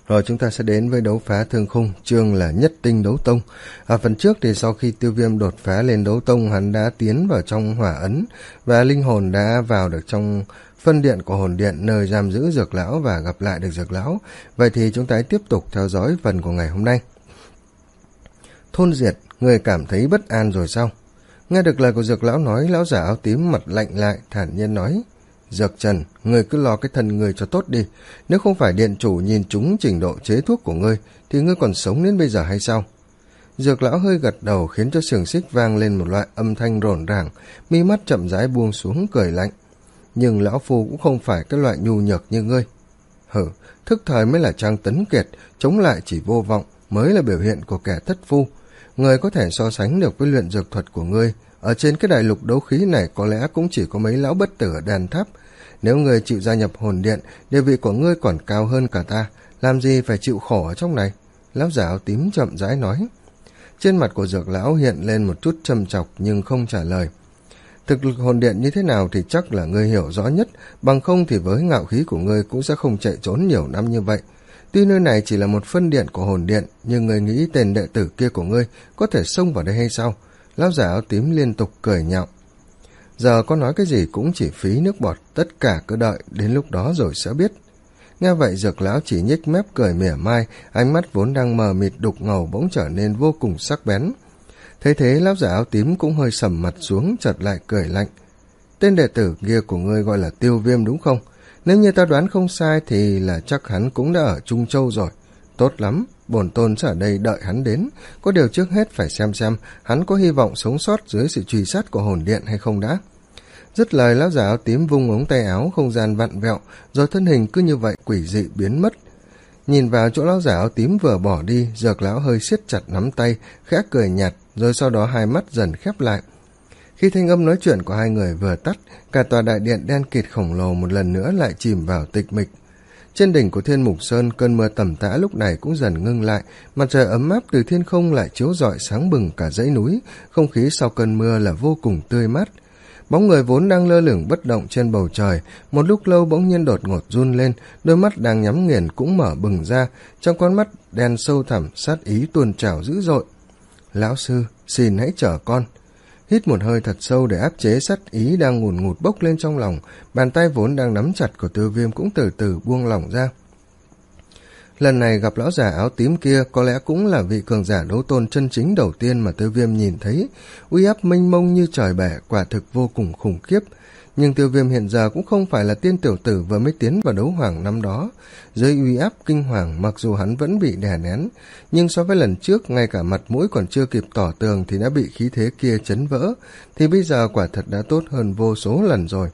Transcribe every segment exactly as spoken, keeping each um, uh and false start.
Rồi chúng ta sẽ đến với đấu phá thương khung, chương là nhất tinh đấu tông. Ở phần trước thì sau khi Tiêu Viêm đột phá lên đấu tông, hắn đã tiến vào trong hỏa ấn và linh hồn đã vào được trong phân điện của hồn điện nơi giam giữ Dược lão và gặp lại được Dược lão. Vậy thì chúng ta tiếp tục theo dõi phần của ngày hôm nay. Thôn Diệt, người cảm thấy bất an rồi sao? Nghe được lời của Dược lão nói, lão giả áo tím mặt lạnh lại, thản nhiên nói: Dược Trần, ngươi cứ lo cái thân ngươi cho tốt đi, nếu không phải điện chủ nhìn trúng trình độ chế thuốc của ngươi thì ngươi còn sống đến bây giờ hay sao? Dược lão hơi gật đầu khiến cho xiềng xích vang lên một loại âm thanh rồn ràng, mi mắt chậm rãi buông xuống cười lạnh. Nhưng lão phu cũng không phải cái loại nhu nhược như ngươi. Hử, thức thời mới là trang tấn kiệt, chống lại chỉ vô vọng mới là biểu hiện của kẻ thất phu. Ngươi có thể so sánh được với luyện dược thuật của ngươi, ở trên cái đại lục đấu khí này có lẽ cũng chỉ có mấy lão bất tử ở đàn tháp. Nếu ngươi chịu gia nhập hồn điện, địa vị của ngươi còn cao hơn cả ta, làm gì phải chịu khổ ở trong này? Lão giả áo tím chậm rãi nói. Trên mặt của Dược lão hiện lên một chút châm chọc nhưng không trả lời. Thực lực hồn điện như thế nào thì chắc là ngươi hiểu rõ nhất, bằng không thì với ngạo khí của ngươi cũng sẽ không chạy trốn nhiều năm như vậy. Tuy nơi này chỉ là một phân điện của hồn điện, nhưng ngươi nghĩ tên đệ tử kia của ngươi có thể xông vào đây hay sao? Lão giả áo tím liên tục cười nhạo. Giờ có nói cái gì cũng chỉ phí nước bọt, tất cả cứ đợi đến lúc đó rồi sẽ biết. Nghe vậy Dược lão chỉ nhếch mép cười mỉa mai, ánh mắt vốn đang mờ mịt đục ngầu bỗng trở nên vô cùng sắc bén. Thế thế lão giả áo tím cũng hơi sầm mặt xuống, chợt lại cười lạnh. Tên đệ tử kia của ngươi gọi là Tiêu Viêm đúng không? Nếu như ta đoán không sai thì là chắc hắn cũng đã ở Trung Châu rồi. Tốt lắm, bổn tôn sẽ ở đây đợi hắn đến, có điều trước hết phải xem xem hắn có hy vọng sống sót dưới sự truy sát của hồn điện hay không đã. Dứt lời, lão giả áo tím vung ống tay áo, không gian vặn vẹo, rồi thân hình cứ như vậy quỷ dị biến mất. Nhìn vào chỗ lão giả áo tím vừa bỏ đi, Dược lão hơi siết chặt nắm tay, khẽ cười nhạt, rồi sau đó hai mắt dần khép lại. Khi thanh âm nói chuyện của hai người vừa tắt, cả tòa đại điện đen kịt khổng lồ một lần nữa lại chìm vào tịch mịch. Trên đỉnh của Thiên Mục Sơn, cơn mưa tầm tã lúc này cũng dần ngưng lại, mặt trời ấm áp từ thiên không lại chiếu rọi sáng bừng cả dãy núi, không khí sau cơn mưa là vô cùng tươi mát. Bóng người vốn đang lơ lửng bất động trên bầu trời, một lúc lâu bỗng nhiên đột ngột run lên, đôi mắt đang nhắm nghiền cũng mở bừng ra, trong con mắt đen sâu thẳm sát ý tuôn trào dữ dội. Lão sư, xin hãy chở con. Hít một hơi thật sâu để áp chế sát ý đang ngùn ngụt bốc lên trong lòng, bàn tay vốn đang nắm chặt của Tiêu Viêm cũng từ từ buông lỏng ra. Lần này gặp lão giả áo tím kia có lẽ cũng là vị cường giả đấu tôn chân chính đầu tiên mà Tiêu Viêm nhìn thấy, uy áp mênh mông như trời bể, quả thực vô cùng khủng khiếp. Nhưng Tiêu Viêm hiện giờ cũng không phải là tiên tiểu tử vừa mới tiến vào đấu hoàng năm đó. Dưới uy áp kinh hoàng, mặc dù hắn vẫn bị đè nén, nhưng so với lần trước ngay cả mặt mũi còn chưa kịp tỏ tường thì đã bị khí thế kia chấn vỡ, thì bây giờ quả thật đã tốt hơn vô số lần rồi.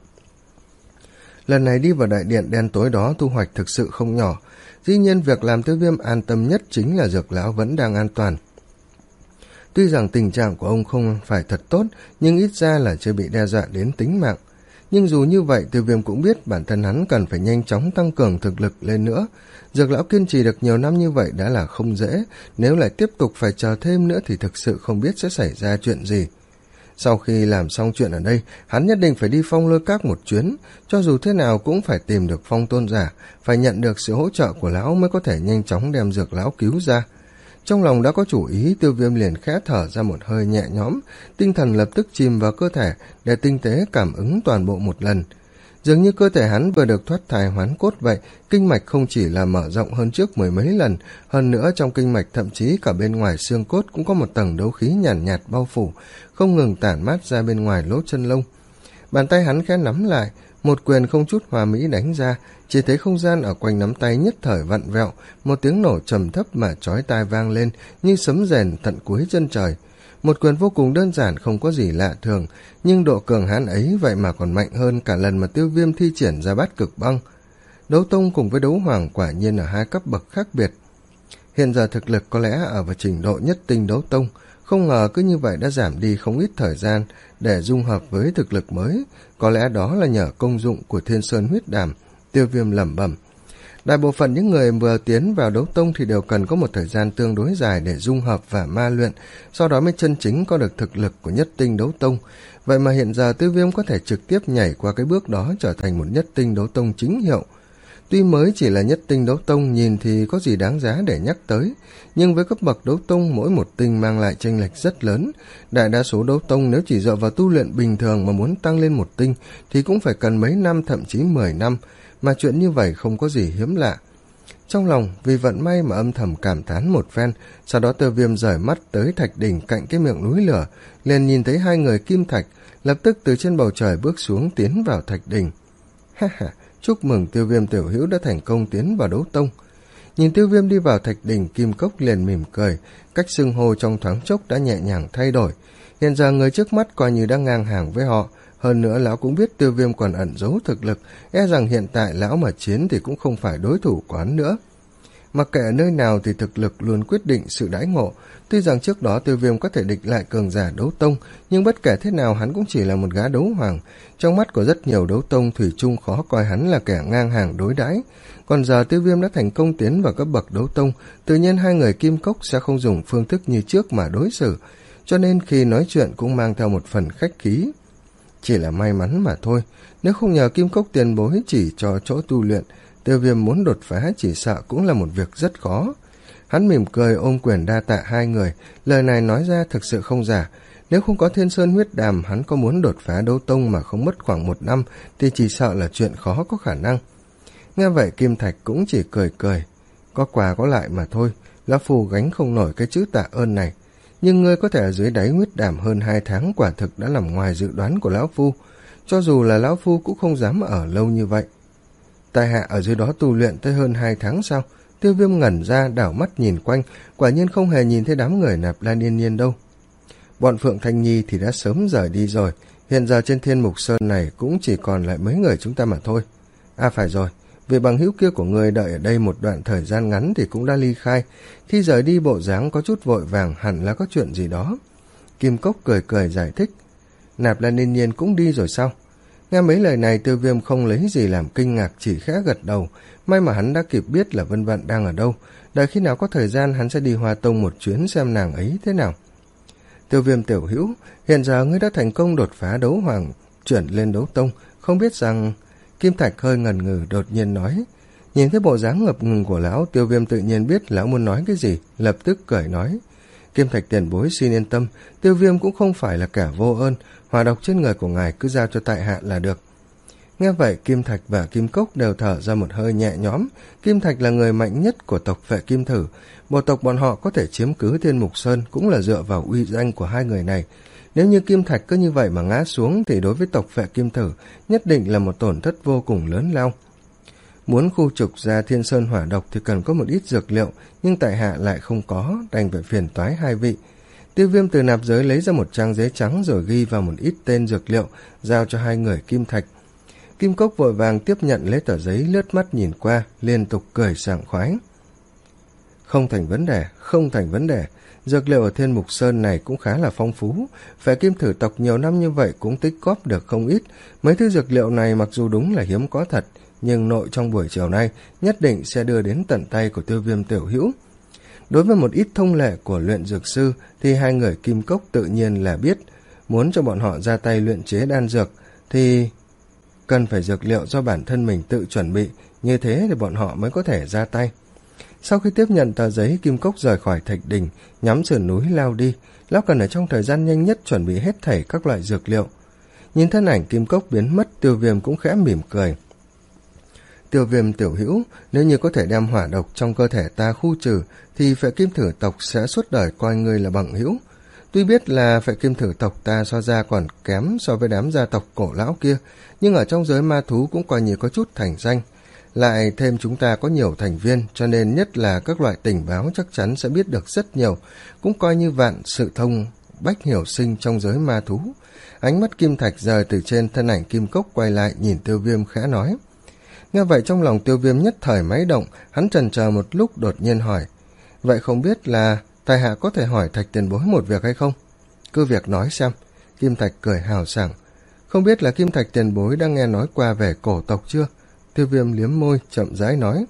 Lần này đi vào đại điện đen tối đó thu hoạch thực sự không nhỏ. Dĩ nhiên việc làm Tiêu Viêm an tâm nhất chính là Dược lão vẫn đang an toàn. Tuy rằng tình trạng của ông không phải thật tốt, nhưng ít ra là chưa bị đe dọa đến tính mạng. Nhưng dù như vậy, Tiêu Viêm cũng biết bản thân hắn cần phải nhanh chóng tăng cường thực lực lên nữa. Dược lão kiên trì được nhiều năm như vậy đã là không dễ, nếu lại tiếp tục phải chờ thêm nữa thì thực sự không biết sẽ xảy ra chuyện gì. Sau khi làm xong chuyện ở đây, hắn nhất định phải đi Phong Lôi Các một chuyến, cho dù thế nào cũng phải tìm được Phong tôn giả, phải nhận được sự hỗ trợ của lão mới có thể nhanh chóng đem Dược lão cứu ra. Trong lòng đã có chủ ý, Tiêu Viêm liền khẽ thở ra một hơi nhẹ nhõm, tinh thần lập tức chìm vào cơ thể để tinh tế cảm ứng toàn bộ một lần. Dường như cơ thể hắn vừa được thoát thai hoán cốt vậy, kinh mạch không chỉ là mở rộng hơn trước mười mấy lần, hơn nữa trong kinh mạch thậm chí cả bên ngoài xương cốt cũng có một tầng đấu khí nhàn nhạt, nhạt bao phủ, không ngừng tản mát ra bên ngoài lỗ chân lông. Bàn tay hắn khẽ nắm lại, một quyền không chút hòa mỹ đánh ra, chỉ thấy không gian ở quanh nắm tay nhất thời vặn vẹo, một tiếng nổ trầm thấp mà chói tai vang lên như sấm rền tận cuối chân trời. Một quyền vô cùng đơn giản không có gì lạ thường, nhưng độ cường hãn ấy vậy mà còn mạnh hơn cả lần mà Tiêu Viêm thi triển ra Bát Cực Băng. Đấu tông cùng với đấu hoàng quả nhiên ở hai cấp bậc khác biệt. Hiện giờ thực lực có lẽ ở vào trình độ nhất tinh đấu tông, không ngờ cứ như vậy đã giảm đi không ít thời gian để dung hợp với thực lực mới, có lẽ đó là nhờ công dụng của Thiên Sơn huyết đàm. Tiêu Viêm lẩm bẩm. Đại bộ phận những người vừa tiến vào đấu tông thì đều cần có một thời gian tương đối dài để dung hợp và ma luyện, sau đó mới chân chính có được thực lực của nhất tinh đấu tông. Vậy mà hiện giờ Tiêu Viêm có thể trực tiếp nhảy qua cái bước đó trở thành một nhất tinh đấu tông chính hiệu. Tuy mới chỉ là nhất tinh đấu tông, nhìn thì có gì đáng giá để nhắc tới, nhưng với cấp bậc đấu tông mỗi một tinh mang lại chênh lệch rất lớn. Đại đa số đấu tông nếu chỉ dựa vào tu luyện bình thường mà muốn tăng lên một tinh thì cũng phải cần mấy năm, thậm chí mười năm, mà chuyện như vậy không có gì hiếm lạ. Trong lòng vì vận may mà âm thầm cảm thán một phen, sau đó Tiêu Viêm rời mắt tới thạch đỉnh cạnh cái miệng núi lửa, liền nhìn thấy hai người kim thạch lập tức từ trên bầu trời bước xuống tiến vào thạch đỉnh. Ha ha, chúc mừng Tiêu Viêm tiểu hữu đã thành công tiến vào đấu tông. Nhìn Tiêu Viêm đi vào thạch đỉnh, Kim Cốc liền mỉm cười, cách xưng hô trong thoáng chốc đã nhẹ nhàng thay đổi. Hiện giờ người trước mắt coi như đang ngang hàng với họ, hơn nữa lão cũng biết Tiêu Viêm còn ẩn giấu thực lực, e rằng hiện tại lão mà chiến thì cũng không phải đối thủ của hắn nữa. Mặc kệ ở nơi nào thì thực lực luôn quyết định sự đãi ngộ. Tuy rằng trước đó Tiêu Viêm có thể địch lại cường giả đấu tông, nhưng bất kể thế nào hắn cũng chỉ là một gã đấu hoàng. Trong mắt của rất nhiều đấu tông, thủy chung khó coi hắn là kẻ ngang hàng đối đãi. Còn giờ Tiêu Viêm đã thành công tiến vào cấp bậc đấu tông, tự nhiên hai người Kim Cốc sẽ không dùng phương thức như trước mà đối xử, cho nên khi nói chuyện cũng mang theo một phần khách khí. Chỉ là may mắn mà thôi, nếu không nhờ Kim Cốc tiền bối chỉ cho chỗ tu luyện, Tiêu Viêm muốn đột phá chỉ sợ cũng là một việc rất khó. Hắn mỉm cười ôm quyền đa tạ hai người, lời này nói ra thực sự không giả. Nếu không có Thiên Sơn huyết đàm, hắn có muốn đột phá đấu tông mà không mất khoảng một năm thì chỉ sợ là chuyện khó có khả năng. Nghe vậy Kim Thạch cũng chỉ cười cười, có quà có lại mà thôi, lão phu gánh không nổi cái chữ tạ ơn này. Nhưng ngươi có thể ở dưới đáy huyết đàm hơn hai tháng quả thực đã nằm ngoài dự đoán của lão phu, cho dù là lão phu cũng không dám ở lâu như vậy. Tại hạ ở dưới đó tu luyện tới hơn hai tháng sao? Tiêu Viêm ngẩn ra đảo mắt nhìn quanh, quả nhiên không hề nhìn thấy đám người Nạp Lan Yên Nhiên đâu. Bọn Phượng Thanh Nhi thì đã sớm rời đi rồi, hiện giờ trên Thiên Mục Sơn này cũng chỉ còn lại mấy người chúng ta mà thôi. À phải rồi, vị bằng hữu kia của người đợi ở đây một đoạn thời gian ngắn thì cũng đã ly khai, khi rời đi bộ dáng có chút vội vàng, hẳn là có chuyện gì đó. Kim Cốc cười cười giải thích, Nạp Lan Yên Nhiên cũng đi rồi sao? Nghe mấy lời này Tiêu Viêm không lấy gì làm kinh ngạc, chỉ khẽ gật đầu. May mà hắn đã kịp biết là Vân Vận đang ở đâu, đợi khi nào có thời gian hắn sẽ đi Hoa Tông một chuyến xem nàng ấy thế nào. Tiêu Viêm tiểu hữu, hiện giờ ngươi đã thành công đột phá đấu hoàng, chuyển lên đấu tông, không biết rằng... Kim Thạch hơi ngần ngừ đột nhiên nói. Nhìn thấy bộ dáng ngập ngừng của lão, Tiêu Viêm tự nhiên biết lão muốn nói cái gì, lập tức cười nói. Kim Thạch tiền bối xin yên tâm, Tiêu Viêm cũng không phải là kẻ vô ơn, hỏa độc trên người của ngài cứ giao cho tại hạ là được. Nghe vậy Kim Thạch và Kim Cốc đều thở ra một hơi nhẹ nhõm. Kim Thạch là người mạnh nhất của tộc Phệ Kim Thử, bộ tộc bọn họ có thể chiếm cứ Thiên Mục Sơn cũng là dựa vào uy danh của hai người này. Nếu như Kim Thạch cứ như vậy mà ngã xuống thì đối với tộc Phệ Kim Thử nhất định là một tổn thất vô cùng lớn lao. Muốn khu trục ra Thiên Sơn hỏa độc thì cần có một ít dược liệu, nhưng tại hạ lại không có, đành phải phiền toái hai vị. Tiêu Viêm từ nạp giới lấy ra một trang giấy trắng rồi ghi vào một ít tên dược liệu, giao cho hai người Kim Thạch. Kim Cốc vội vàng tiếp nhận lấy tờ giấy, lướt mắt nhìn qua, liên tục cười sảng khoái. Không thành vấn đề, không thành vấn đề. Dược liệu ở Thiên Mục Sơn này cũng khá là phong phú, Phệ Kim Thử tộc nhiều năm như vậy cũng tích góp được không ít. Mấy thứ dược liệu này mặc dù đúng là hiếm có thật, nhưng nội trong buổi chiều nay nhất định sẽ đưa đến tận tay của Tiêu Viêm tiểu hữu. Đối với một ít thông lệ của luyện dược sư thì hai người Kim Cốc tự nhiên là biết, muốn cho bọn họ ra tay luyện chế đan dược thì cần phải dược liệu do bản thân mình tự chuẩn bị, như thế thì bọn họ mới có thể ra tay. Sau khi tiếp nhận tờ giấy, Kim Cốc rời khỏi thạch đỉnh, nhắm sườn núi lao đi. Lão cần ở trong thời gian nhanh nhất chuẩn bị hết thảy các loại dược liệu. Nhìn thân ảnh Kim Cốc biến mất, Tiêu Viêm cũng khẽ mỉm cười. Tiêu Viêm tiểu hữu, nếu như có thể đem hỏa độc trong cơ thể ta khu trừ, thì Phệ Kim Thử tộc sẽ suốt đời coi ngươi là bằng hữu. Tuy biết là Phệ Kim Thử tộc ta so ra còn kém so với đám gia tộc cổ lão kia, nhưng ở trong giới ma thú cũng coi như có chút thành danh. Lại thêm chúng ta có nhiều thành viên, cho nên nhất là các loại tình báo chắc chắn sẽ biết được rất nhiều, cũng coi như vạn sự thông bách hiểu sinh trong giới ma thú. Ánh mắt Kim Thạch rời từ trên thân ảnh Kim Cốc quay lại nhìn Tiêu Viêm khẽ nói. Nghe vậy trong lòng Tiêu Viêm nhất thời máy động, hắn chần chờ một lúc đột nhiên hỏi. Vậy không biết là tại hạ có thể hỏi Thạch tiền bối một việc hay không? Cứ việc nói xem. Kim Thạch cười hào sảng. Không biết là Kim Thạch tiền bối đang nghe nói qua về cổ tộc chưa? Tiêu Viêm liếm môi chậm rãi nói.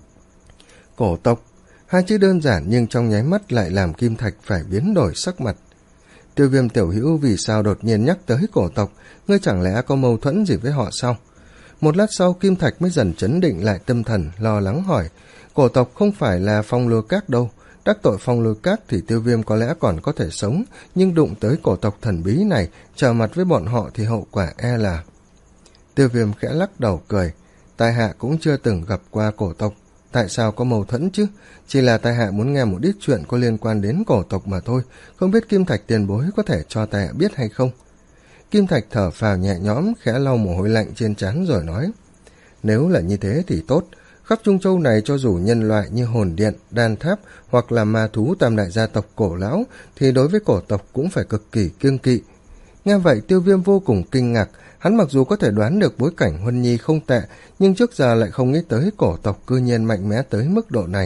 Cổ tộc, hai chữ đơn giản nhưng trong nháy mắt lại làm Kim Thạch phải biến đổi sắc mặt. Tiêu Viêm tiểu hữu vì sao đột nhiên nhắc tới cổ tộc, ngươi chẳng lẽ có mâu thuẫn gì với họ sao? Một lát sau Kim Thạch mới dần chấn định lại tâm thần, lo lắng hỏi, cổ tộc không phải là Phong Lôi Các đâu, đắc tội Phong Lôi Các thì Tiêu Viêm có lẽ còn có thể sống, nhưng đụng tới cổ tộc thần bí này, trở mặt với bọn họ thì hậu quả e là... Tiêu Viêm khẽ lắc đầu cười, tại hạ cũng chưa từng gặp qua cổ tộc, tại sao có mâu thuẫn chứ? Chỉ là tại hạ muốn nghe một ít chuyện có liên quan đến cổ tộc mà thôi, không biết Kim Thạch tiền bối có thể cho tại hạ biết hay không? Kim Thạch thở phào nhẹ nhõm, khẽ lau mồ hôi lạnh trên trán rồi nói, nếu là như thế thì tốt, khắp Trung Châu này cho dù nhân loại như hồn điện, đan tháp hoặc là ma thú tam đại gia tộc cổ lão thì đối với cổ tộc cũng phải cực kỳ kiêng kỵ. Nghe vậy Tiêu Viêm vô cùng kinh ngạc, hắn mặc dù có thể đoán được bối cảnh Huân Nhi không tệ, nhưng trước giờ lại không nghĩ tới cổ tộc cư nhiên mạnh mẽ tới mức độ này.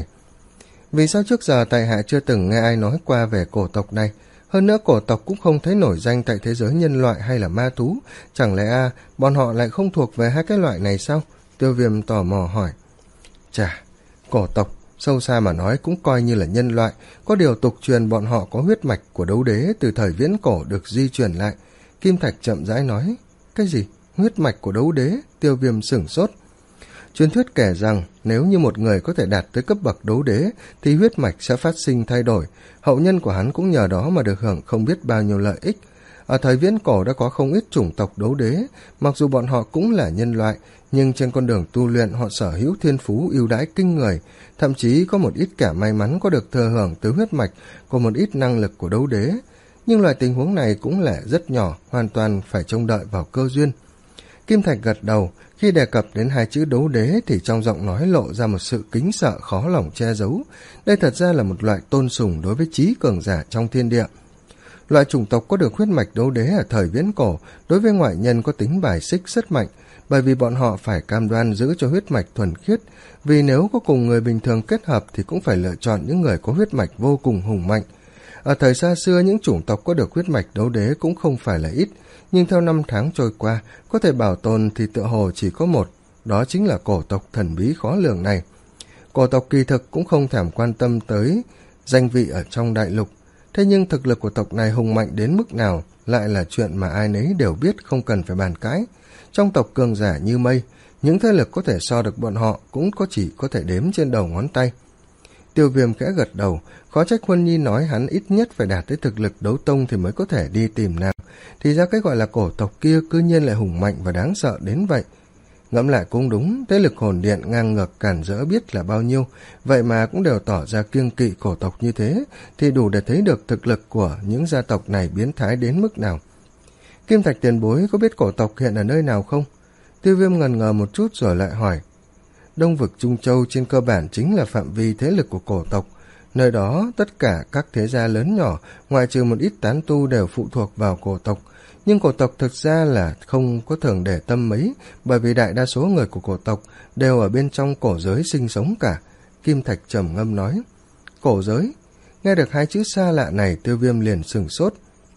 Vì sao trước giờ tại hạ chưa từng nghe ai nói qua về cổ tộc này? Hơn nữa cổ tộc cũng không thấy nổi danh tại thế giới nhân loại hay là ma thú, chẳng lẽ à, bọn họ lại không thuộc về hai cái loại này sao? Tiêu Viêm tò mò hỏi. Chà, cổ tộc, sâu xa mà nói cũng coi như là nhân loại, có điều tục truyền bọn họ có huyết mạch của đấu đế từ thời viễn cổ được di truyền lại. Kim Thạch chậm rãi nói, cái gì? Huyết mạch của đấu đế? Tiêu Viêm sửng sốt. Truyền thuyết kể rằng nếu như một người có thể đạt tới cấp bậc đấu đế thì huyết mạch sẽ phát sinh thay đổi, hậu nhân của hắn cũng nhờ đó mà được hưởng không biết bao nhiêu lợi ích. Ở thời viễn cổ đã có không ít chủng tộc đấu đế, mặc dù bọn họ cũng là nhân loại, nhưng trên con đường tu luyện họ sở hữu thiên phú ưu đãi kinh người, thậm chí có một ít kẻ may mắn có được thừa hưởng từ huyết mạch của một ít năng lực của đấu đế. Nhưng loại tình huống này cũng là rất nhỏ, hoàn toàn phải trông đợi vào cơ duyên. Kim Thạch gật đầu, khi đề cập đến hai chữ đấu đế thì trong giọng nói lộ ra một sự kính sợ khó lòng che giấu. Đây thật ra là một loại tôn sùng đối với trí cường giả trong thiên địa. Loại chủng tộc có được huyết mạch đấu đế ở thời viễn cổ đối với ngoại nhân có tính bài xích rất mạnh, bởi vì bọn họ phải cam đoan giữ cho huyết mạch thuần khiết, vì nếu có cùng người bình thường kết hợp thì cũng phải lựa chọn những người có huyết mạch vô cùng hùng mạnh. Ở thời xa xưa, những chủng tộc có được huyết mạch đấu đế cũng không phải là ít, nhưng theo năm tháng trôi qua, có thể bảo tồn thì tựa hồ chỉ có một, đó chính là cổ tộc thần bí khó lường này. Cổ tộc kỳ thực cũng không thèm quan tâm tới danh vị ở trong đại lục, thế nhưng thực lực của tộc này hùng mạnh đến mức nào lại là chuyện mà ai nấy đều biết, không cần phải bàn cãi. Trong tộc cường giả như mây, những thế lực có thể so được bọn họ cũng có chỉ có thể đếm trên đầu ngón tay. Tiêu Viêm khẽ gật đầu, khó trách Huân Nhi nói hắn ít nhất phải đạt tới thực lực đấu tông thì mới có thể đi tìm nàng. Thì ra cái gọi là cổ tộc kia cư nhiên lại hùng mạnh và đáng sợ đến vậy. Ngẫm lại cũng đúng, thế lực hồn điện ngang ngược cản rỡ biết là bao nhiêu, vậy mà cũng đều tỏ ra kiêng kỵ cổ tộc như thế, thì đủ để thấy được thực lực của những gia tộc này biến thái đến mức nào. Kim Thạch tiền bối có biết cổ tộc hiện ở nơi nào không? Tiêu Viêm ngần ngờ một chút rồi lại hỏi. Đông vực Trung Châu trên cơ bản chính là phạm vi thế lực của cổ tộc. Nơi đó tất cả các thế gia lớn nhỏ, ngoại trừ một ít tán tu đều phụ thuộc vào cổ tộc. Nhưng cổ tộc thực ra là không có thường để tâm mấy, bởi vì đại đa số người của cổ tộc đều ở bên trong cổ giới sinh sống cả. Kim Thạch trầm ngâm nói. Cổ giới? Nghe được hai chữ xa lạ này, Tiêu Viêm liền sửng sốt.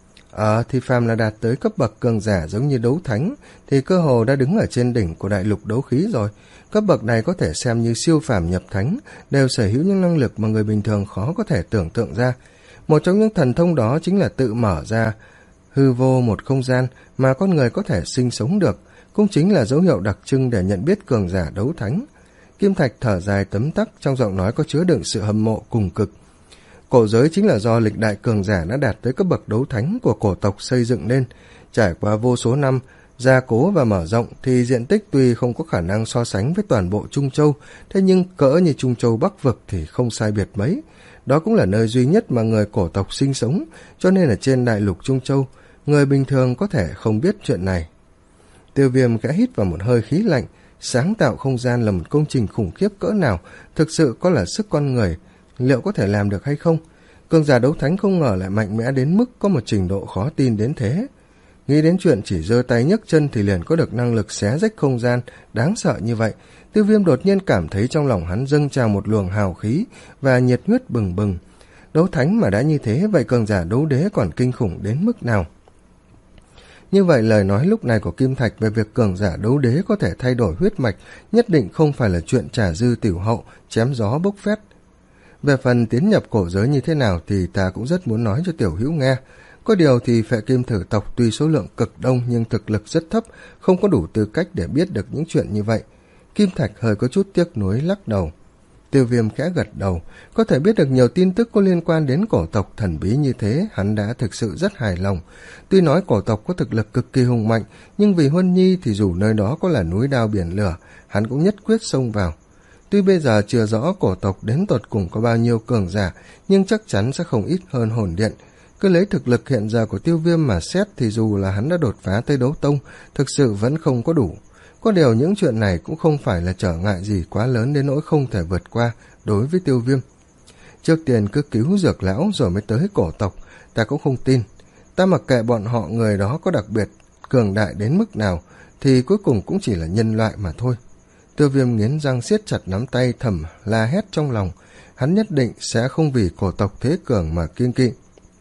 Ờ, thì phàm là đạt tới cấp bậc cường giả giống như đấu thánh, thì cơ hồ đã đứng ở trên đỉnh của đại lục đấu khí rồi. Cấp bậc này có thể xem như siêu phàm nhập thánh, đều sở hữu những năng lực mà người bình thường khó có thể tưởng tượng ra. Một trong những thần thông đó chính là tự mở ra hư vô một không gian mà con người có thể sinh sống được, cũng chính là dấu hiệu đặc trưng để nhận biết cường giả đấu thánh. Kim Thạch thở dài tấm tắc, trong giọng nói có chứa đựng sự hâm mộ cùng cực. Cổ giới chính là do lịch đại cường giả đã đạt tới cấp bậc đấu thánh của cổ tộc xây dựng nên. Trải qua vô số năm gia cố và mở rộng thì diện tích tuy không có khả năng so sánh với toàn bộ Trung Châu, thế nhưng cỡ như Trung Châu Bắc Vực thì không sai biệt mấy. Đó cũng là nơi duy nhất mà người cổ tộc sinh sống, cho nên ở trên đại lục Trung Châu, người bình thường có thể không biết chuyện này. Tiêu Viêm khẽ hít vào một hơi khí lạnh, sáng tạo không gian là một công trình khủng khiếp cỡ nào, thực sự có là sức con người, liệu có thể làm được hay không? Cường giả đấu thánh không ngờ lại mạnh mẽ đến mức có một trình độ khó tin đến thế. Nghĩ đến chuyện chỉ giơ tay nhấc chân thì liền có được năng lực xé rách không gian đáng sợ như vậy, Tiêu Viêm đột nhiên cảm thấy trong lòng hắn dâng trào một luồng hào khí và nhiệt huyết bừng bừng. Đấu thánh mà đã như thế, vậy cường giả đấu đế còn kinh khủng đến mức nào? Như vậy lời nói lúc này của Kim Thạch về việc cường giả đấu đế có thể thay đổi huyết mạch nhất định không phải là chuyện trà dư tiểu hậu, chém gió bốc phét. Về phần tiến nhập cổ giới như thế nào thì ta cũng rất muốn nói cho tiểu hữu nghe. Có điều thì phệ kim thử tộc tuy số lượng cực đông nhưng thực lực rất thấp, không có đủ tư cách để biết được những chuyện như vậy. Kim Thạch hơi có chút tiếc nuối lắc đầu. Tiêu Viêm khẽ gật đầu, có thể biết được nhiều tin tức có liên quan đến cổ tộc thần bí như thế, hắn đã thực sự rất hài lòng. Tuy nói cổ tộc có thực lực cực kỳ hùng mạnh, nhưng vì Huân Nhi thì dù nơi đó có là núi đao biển lửa, hắn cũng nhất quyết xông vào. Tuy bây giờ chưa rõ cổ tộc đến tột cùng có bao nhiêu cường giả, nhưng chắc chắn sẽ không ít hơn hồn điện. Cứ lấy thực lực hiện giờ của Tiêu Viêm mà xét thì dù là hắn đã đột phá tới đấu tông, thực sự vẫn không có đủ. Có điều những chuyện này cũng không phải là trở ngại gì quá lớn đến nỗi không thể vượt qua đối với Tiêu Viêm. Trước tiên cứ cứu Dược lão rồi mới tới cổ tộc, ta cũng không tin. Ta mặc kệ bọn họ người đó có đặc biệt cường đại đến mức nào thì cuối cùng cũng chỉ là nhân loại mà thôi. Tiêu Viêm nghiến răng siết chặt nắm tay, thầm la hét trong lòng, hắn nhất định sẽ không vì cổ tộc thế cường mà kiêng kỵ.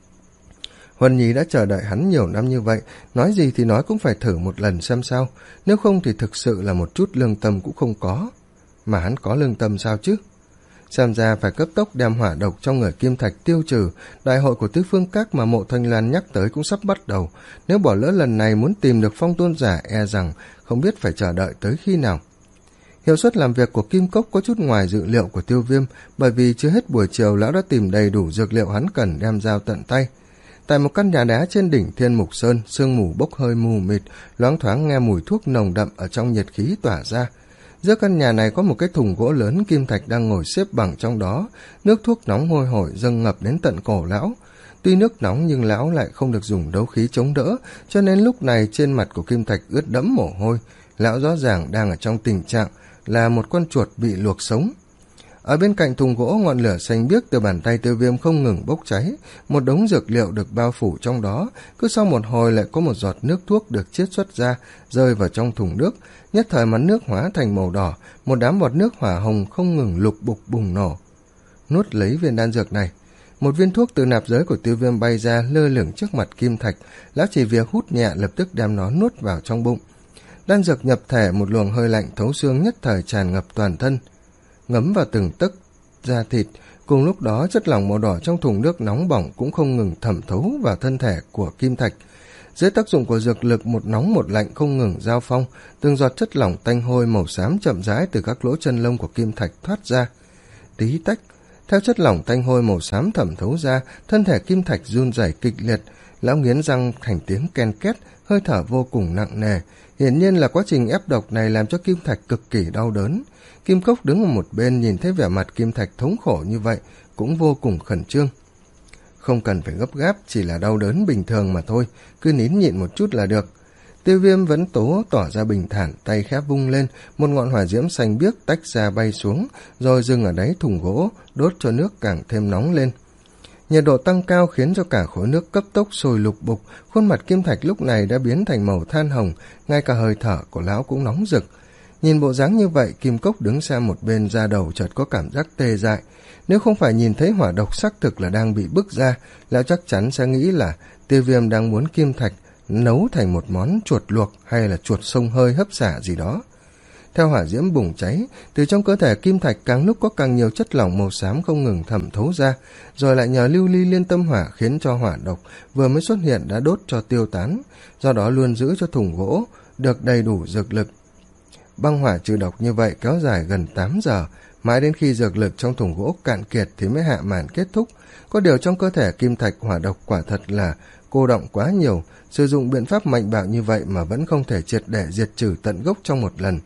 Huân Nhi đã chờ đợi hắn nhiều năm như vậy, nói gì thì nói cũng phải thử một lần xem sao, nếu không thì thực sự là một chút lương tâm cũng không có. Mà hắn có lương tâm sao chứ? Xem ra phải cấp tốc đem hỏa độc trong người Kim Thạch tiêu trừ, đại hội của Tứ Phương Các mà Mộ Thanh Lan nhắc tới cũng sắp bắt đầu, nếu bỏ lỡ lần này muốn tìm được Phong Tôn giả e rằng không biết phải chờ đợi tới khi nào. Hiệu suất làm việc của Kim Cốc có chút ngoài dự liệu của Tiêu Viêm, bởi vì chưa hết buổi chiều lão đã tìm đầy đủ dược liệu hắn cần đem giao tận tay. Tại một căn nhà đá trên đỉnh Thiên Mục Sơn, sương mù bốc hơi mù mịt, loáng thoáng nghe mùi thuốc nồng đậm ở trong nhiệt khí tỏa ra. Giữa căn nhà này có một cái thùng gỗ lớn, Kim Thạch đang ngồi xếp bằng trong đó, nước thuốc nóng hôi hổi dâng ngập đến tận cổ lão. Tuy nước nóng nhưng lão lại không được dùng đấu khí chống đỡ, cho nên lúc này trên mặt của Kim Thạch ướt đẫm mồ hôi. Lão rõ ràng đang ở trong tình trạng là một con chuột bị luộc sống. Ở bên cạnh thùng gỗ, ngọn lửa xanh biếc từ bàn tay Tiêu Viêm không ngừng bốc cháy, một đống dược liệu được bao phủ trong đó, cứ sau một hồi lại có một giọt nước thuốc được chiết xuất ra, rơi vào trong thùng nước, nhất thời mặt nước hóa thành màu đỏ, một đám bọt nước hỏa hồng không ngừng lục bục bùng nổ. Nuốt lấy viên đan dược này, một viên thuốc từ nạp giới của Tiêu Viêm bay ra lơ lửng trước mặt Kim Thạch, lão chỉ việc hút nhẹ lập tức đem nó nuốt vào trong bụng. Đan dược nhập thể, một luồng hơi lạnh thấu xương nhất thời tràn ngập toàn thân, ngấm vào từng tấc da thịt. Cùng lúc đó chất lỏng màu đỏ trong thùng nước nóng bỏng cũng không ngừng thẩm thấu vào thân thể của Kim Thạch. Dưới tác dụng của dược lực một nóng một lạnh không ngừng giao phong, từng giọt chất lỏng tanh hôi màu xám chậm rãi từ các lỗ chân lông của Kim Thạch thoát ra. Tí tách, theo chất lỏng tanh hôi màu xám thẩm thấu ra, thân thể Kim Thạch run rẩy kịch liệt, lão nghiến răng thành tiếng ken két, hơi thở vô cùng nặng nề. Hiển nhiên là quá trình ép độc này làm cho Kim Thạch cực kỳ đau đớn. Kim Cốc đứng ở một bên nhìn thấy vẻ mặt Kim Thạch thống khổ như vậy, cũng vô cùng khẩn trương. Không cần phải gấp gáp, chỉ là đau đớn bình thường mà thôi, cứ nín nhịn một chút là được. Tiêu Viêm vẫn tố tỏ ra bình thản, tay khép vung lên, một ngọn hỏa diễm xanh biếc tách ra bay xuống, rồi dừng ở đáy thùng gỗ, đốt cho nước càng thêm nóng lên. Nhiệt độ tăng cao khiến cho cả khối nước cấp tốc sôi lục bục, khuôn mặt Kim Thạch lúc này đã biến thành màu than hồng, ngay cả hơi thở của lão cũng nóng rực. Nhìn bộ dáng như vậy, Kim Cốc đứng sang một bên da đầu chợt có cảm giác tê dại. Nếu không phải nhìn thấy hỏa độc xác thực là đang bị bức ra, lão chắc chắn sẽ nghĩ là Tiêu Viêm đang muốn Kim Thạch nấu thành một món chuột luộc hay là chuột sông hơi hấp xả gì đó. Theo hỏa diễm bùng cháy, từ trong cơ thể Kim Thạch càng lúc có càng nhiều chất lỏng màu xám không ngừng thẩm thấu ra, rồi lại nhờ lưu ly liên tâm hỏa khiến cho hỏa độc vừa mới xuất hiện đã đốt cho tiêu tán, do đó luôn giữ cho thùng gỗ được đầy đủ dược lực. Băng hỏa trừ độc như vậy kéo dài gần tám giờ, mãi đến khi dược lực trong thùng gỗ cạn kiệt thì mới hạ màn kết thúc. Có điều trong cơ thể Kim Thạch hỏa độc quả thật là cô động quá nhiều, sử dụng biện pháp mạnh bạo như vậy mà vẫn không thể triệt để diệt trừ tận gốc trong một lần.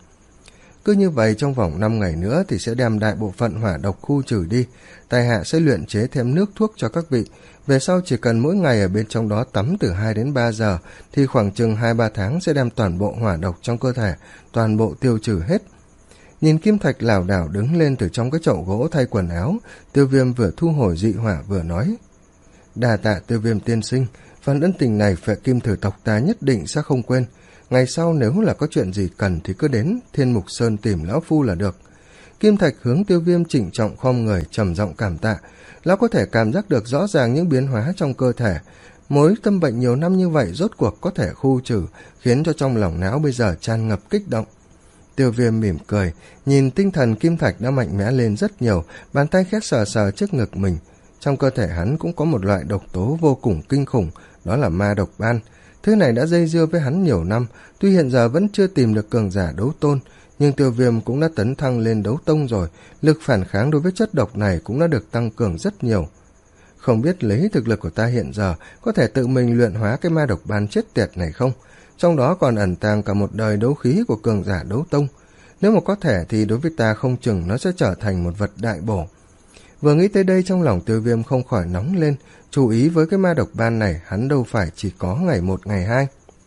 Cứ như vậy trong vòng năm ngày nữa thì sẽ đem đại bộ phận hỏa độc khu trừ đi, tài hạ sẽ luyện chế thêm nước thuốc cho các vị. Về sau chỉ cần mỗi ngày ở bên trong đó tắm từ hai đến ba giờ thì khoảng chừng hai ba tháng sẽ đem toàn bộ hỏa độc trong cơ thể toàn bộ tiêu trừ hết. Nhìn Kim Thạch lảo đảo đứng lên từ trong cái chậu gỗ thay quần áo, Tiêu Viêm vừa thu hồi dị hỏa vừa nói: "Đà tạ Tiêu Viêm tiên sinh, phần ân tình này phệ kim thử tộc ta nhất định sẽ không quên. Ngày sau nếu là có chuyện gì cần thì cứ đến Thiên Mục Sơn tìm lão phu là được." Kim Thạch hướng Tiêu Viêm trịnh trọng khom người trầm giọng cảm tạ. Lão có thể cảm giác được rõ ràng những biến hóa trong cơ thể, mối tâm bệnh nhiều năm như vậy rốt cuộc có thể khu trừ, khiến cho trong lòng não bây giờ tràn ngập kích động. Tiêu Viêm mỉm cười, nhìn tinh thần Kim Thạch đã mạnh mẽ lên rất nhiều, bàn tay khét sờ sờ trước ngực mình. Trong cơ thể hắn cũng có một loại độc tố vô cùng kinh khủng, đó là ma độc ban. Thứ này đã dây dưa với hắn nhiều năm, tuy hiện giờ vẫn chưa tìm được cường giả đấu tôn, nhưng Tiêu Viêm cũng đã tấn thăng lên đấu tông rồi, lực phản kháng đối với chất độc này cũng đã được tăng cường rất nhiều. Không biết lấy thực lực của ta hiện giờ có thể tự mình luyện hóa cái ma độc ban chết tiệt này không? Trong đó còn ẩn tàng cả một đời đấu khí của cường giả đấu tông. Nếu mà có thể thì đối với ta không chừng nó sẽ trở thành một vật đại bổ. Vừa nghĩ tới đây trong lòng Tiêu Viêm không khỏi nóng lên, chú ý với cái ma độc ban này hắn đâu phải chỉ có ngày một ngày hai.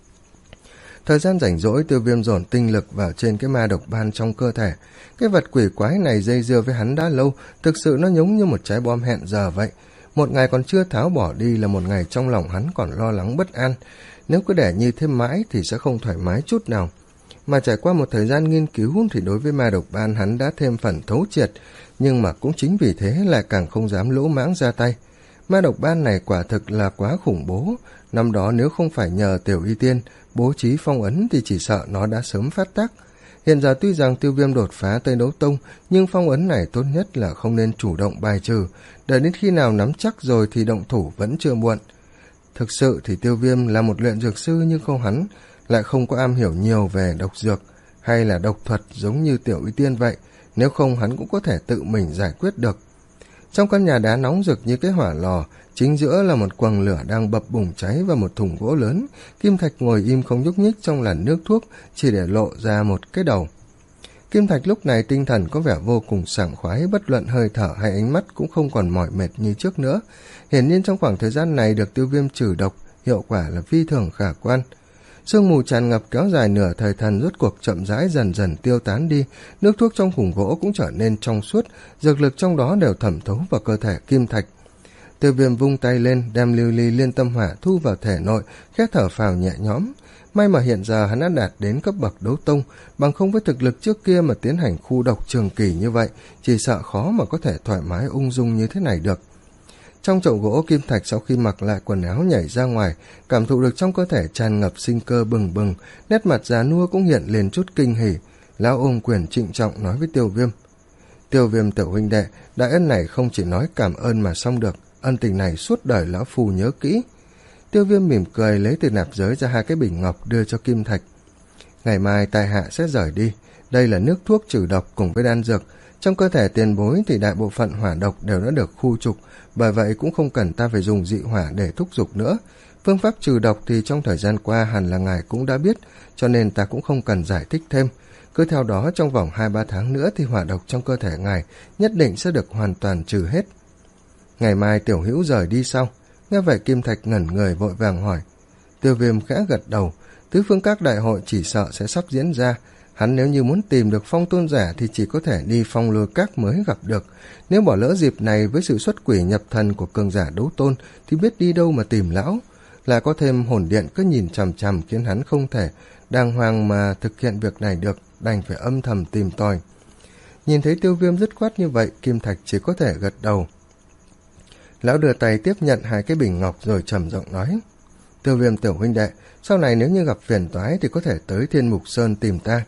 Thời gian rảnh rỗi, Tiêu Viêm dồn tinh lực vào trên cái ma độc ban trong cơ thể. Cái vật quỷ quái này dây dưa với hắn đã lâu, thực sự nó giống như một trái bom hẹn giờ vậy. Một ngày còn chưa tháo bỏ đi là một ngày trong lòng hắn còn lo lắng bất an. Nếu cứ để như thế mãi thì sẽ không thoải mái chút nào. Mà trải qua một thời gian nghiên cứu thì đối với ma độc ban hắn đã thêm phần thấu triệt, nhưng mà cũng chính vì thế lại càng không dám lỗ mãng ra tay. Ma độc ban này quả thực là quá khủng bố. Năm đó nếu không phải nhờ Tiểu Y Tiên bố trí phong ấn thì chỉ sợ nó đã sớm phát tác. Hiện giờ tuy rằng Tiêu Viêm đột phá tới đấu tông, nhưng phong ấn này tốt nhất là không nên chủ động bài trừ, đợi đến khi nào nắm chắc rồi thì động thủ vẫn chưa muộn. Thực sự thì Tiêu Viêm là một luyện dược sư, nhưng không hắn lại không có am hiểu nhiều về độc dược hay là độc thuật giống như Tiểu Y Tiên vậy, nếu không hắn cũng có thể tự mình giải quyết được. Trong căn nhà đá nóng rực như cái hỏa lò, chính giữa là một quầng lửa đang bập bùng cháy và một thùng gỗ lớn. Kim Thạch ngồi im không nhúc nhích trong làn nước thuốc, chỉ để lộ ra một cái đầu. Kim Thạch lúc này tinh thần có vẻ vô cùng sảng khoái, bất luận hơi thở hay ánh mắt cũng không còn mỏi mệt như trước nữa. Hiển nhiên trong khoảng thời gian này được Tiêu Viêm trừ độc, hiệu quả là phi thường khả quan. Sương mù tràn ngập kéo dài nửa thời thần rốt cuộc chậm rãi dần dần tiêu tán đi, nước thuốc trong thùng gỗ cũng trở nên trong suốt, dược lực trong đó đều thẩm thấu vào cơ thể Kim Thạch. Tiêu Viêm vung tay lên, đem lưu ly liên tâm hỏa thu vào thể nội, khẽ thở phào nhẹ nhõm. May mà hiện giờ hắn đã đạt đến cấp bậc đấu tông, bằng không với thực lực trước kia mà tiến hành khu độc trường kỳ như vậy, chỉ sợ khó mà có thể thoải mái ung dung như thế này được. Trong chậu gỗ, Kim Thạch sau khi mặc lại quần áo nhảy ra ngoài, cảm thụ được trong cơ thể tràn ngập sinh cơ bừng bừng, nét mặt già nua cũng hiện lên chút kinh hỉ. Lão ôm quyền trịnh trọng nói với Tiêu Viêm: Tiêu Viêm tiểu huynh đệ, đại ân này không chỉ nói cảm ơn mà xong được, ân tình này suốt đời lão phù nhớ kỹ. Tiêu Viêm mỉm cười lấy từ nạp giới ra hai cái bình ngọc đưa cho Kim Thạch. Ngày mai tài hạ sẽ rời đi, đây là nước thuốc trừ độc cùng với đan dược. Trong cơ thể tiền bối thì đại bộ phận hỏa độc đều đã được khu trục, bởi vậy cũng không cần ta phải dùng dị hỏa để thúc giục nữa. Phương pháp trừ độc thì trong thời gian qua hẳn là ngài cũng đã biết, cho nên ta cũng không cần giải thích thêm. Cứ theo đó trong vòng hai ba tháng nữa thì hỏa độc trong cơ thể ngài nhất định sẽ được hoàn toàn trừ hết. Ngày mai tiểu hữu rời đi sau. Nghe vậy Kim Thạch ngẩn người vội vàng hỏi. Tiêu Viêm khẽ gật đầu, tứ phương các đại hội chỉ sợ sẽ sắp diễn ra. Hắn nếu như muốn tìm được phong tôn giả thì chỉ có thể đi phong lôi các mới gặp được. Nếu bỏ lỡ dịp này với sự xuất quỷ nhập thần của cường giả đấu tôn thì biết đi đâu mà tìm lão. Lại có thêm hồn điện cứ nhìn chằm chằm khiến hắn không thể đàng hoàng mà thực hiện việc này được, đành phải âm thầm tìm tòi. Nhìn thấy Tiêu Viêm dứt khoát như vậy, Kim Thạch chỉ có thể gật đầu. Lão đưa tay tiếp nhận hai cái bình ngọc rồi trầm giọng nói: Tiêu Viêm tiểu huynh đệ, sau này nếu như gặp phiền toái thì có thể tới Thiên Mục Sơn tìm ta.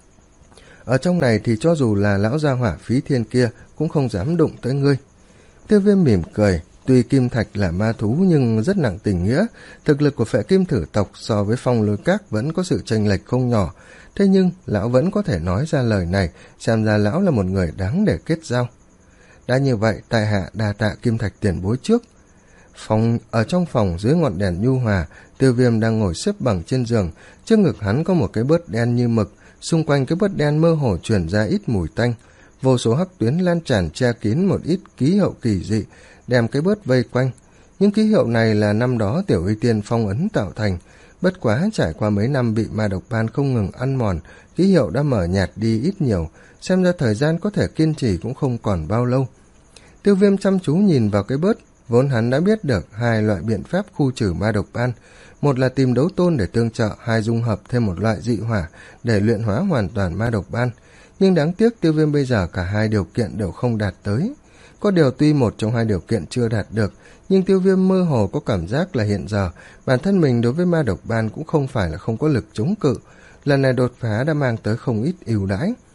Ở trong này thì cho dù là lão gia hỏa Phí Thiên kia cũng không dám đụng tới ngươi. Tiêu Viêm mỉm cười, tuy Kim Thạch là ma thú nhưng rất nặng tình nghĩa, thực lực của Phệ Kim Thử tộc so với Phong Lôi Các vẫn có sự chênh lệch không nhỏ, thế nhưng lão vẫn có thể nói ra lời này, xem ra lão là một người đáng để kết giao. Đã như vậy, tại hạ đa tạ Kim Thạch tiền bối trước. Phòng ở trong phòng dưới ngọn đèn nhu hòa, Tiêu Viêm đang ngồi xếp bằng trên giường, trước ngực hắn có một cái bớt đen như mực, xung quanh cái bớt đen mơ hồ truyền ra ít mùi tanh, vô số hắc tuyến lan tràn che kín một ít ký hiệu kỳ dị, đem cái bớt vây quanh. Những ký hiệu này là năm đó Tiểu Y Tiên phong ấn tạo thành, bất quá trải qua mấy năm bị ma độc ban không ngừng ăn mòn, ký hiệu đã mở nhạt đi ít nhiều, xem ra thời gian có thể kiên trì cũng không còn bao lâu. Tiêu Viêm chăm chú nhìn vào cái bớt, vốn hắn đã biết được hai loại biện pháp khu trừ ma độc ban, một là tìm đấu tôn để tương trợ, hai dung hợp thêm một loại dị hỏa để luyện hóa hoàn toàn ma độc ban. Nhưng đáng tiếc Tiêu Viêm bây giờ cả hai điều kiện đều không đạt tới. Có điều tuy một trong hai điều kiện chưa đạt được, nhưng Tiêu Viêm mơ hồ có cảm giác là hiện giờ bản thân mình đối với ma độc ban cũng không phải là không có lực chống cự, lần này đột phá đã mang tới không ít ưu đãi.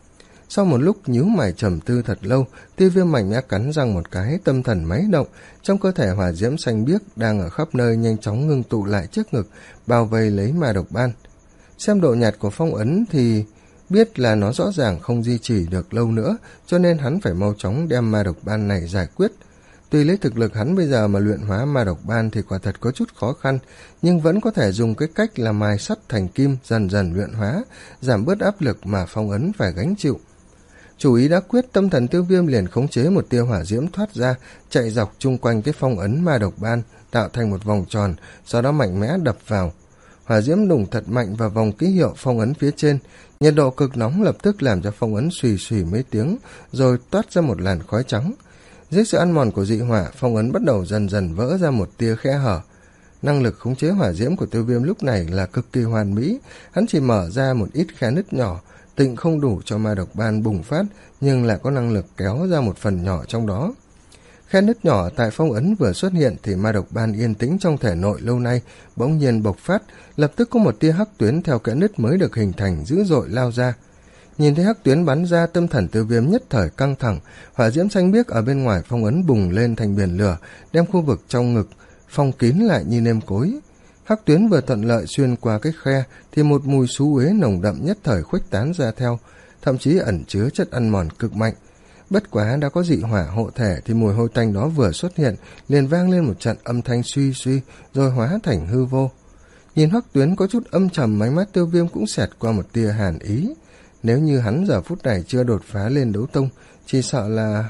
Sau một lúc nhíu mày trầm tư thật lâu, Tiêu Viêm mạnh mẽ cắn răng một cái, tâm thần máy động, trong cơ thể hỏa diễm xanh biếc đang ở khắp nơi nhanh chóng ngưng tụ lại trước ngực, bao vây lấy ma độc ban. Xem độ nhạt của phong ấn thì biết là nó rõ ràng không duy trì được lâu nữa, cho nên hắn phải mau chóng đem ma độc ban này giải quyết. Tuy lấy thực lực hắn bây giờ mà luyện hóa ma độc ban thì quả thật có chút khó khăn, nhưng vẫn có thể dùng cái cách là mài sắt thành kim dần dần luyện hóa, giảm bớt áp lực mà phong ấn phải gánh chịu. Chủ ý đã quyết, tâm thần Tiêu Viêm liền khống chế một tia hỏa diễm thoát ra, chạy dọc chung quanh cái phong ấn ma độc ban, tạo thành một vòng tròn, sau đó mạnh mẽ đập vào. Hỏa diễm đụng thật mạnh vào vòng ký hiệu phong ấn phía trên, nhiệt độ cực nóng lập tức làm cho phong ấn xùy xùy mấy tiếng, rồi toát ra một làn khói trắng. Dưới sự ăn mòn của dị hỏa, phong ấn bắt đầu dần dần vỡ ra một tia khe hở. Năng lực khống chế hỏa diễm của Tiêu Viêm lúc này là cực kỳ hoàn mỹ, hắn chỉ mở ra một ít khe nứt nhỏ, tịnh không đủ cho ma độc ban bùng phát, nhưng lại có năng lực kéo ra một phần nhỏ trong đó. Khe nứt nhỏ tại phong ấn vừa xuất hiện thì ma độc ban yên tĩnh trong thể nội lâu nay bỗng nhiên bộc phát, lập tức có một tia hắc tuyến theo kẽ nứt mới được hình thành dữ dội lao ra. Nhìn thấy hắc tuyến bắn ra, tâm thần Tiêu Viêm nhất thời căng thẳng, hỏa diễm xanh biếc ở bên ngoài phong ấn bùng lên thành biển lửa, đem khu vực trong ngực phong kín lại như nêm cối. Hắc tuyến vừa thuận lợi xuyên qua cái khe thì một mùi xú uế nồng đậm nhất thời khuếch tán ra theo, thậm chí ẩn chứa chất ăn mòn cực mạnh. Bất quá đã có dị hỏa hộ thể thì mùi hôi tanh đó vừa xuất hiện liền vang lên một trận âm thanh suy suy, rồi hóa thành hư vô. Nhìn hắc tuyến có chút âm trầm, máy mắt Tiêu Viêm cũng xẹt qua một tia hàn ý. Nếu như hắn giờ phút này chưa đột phá lên đấu tông, chỉ sợ là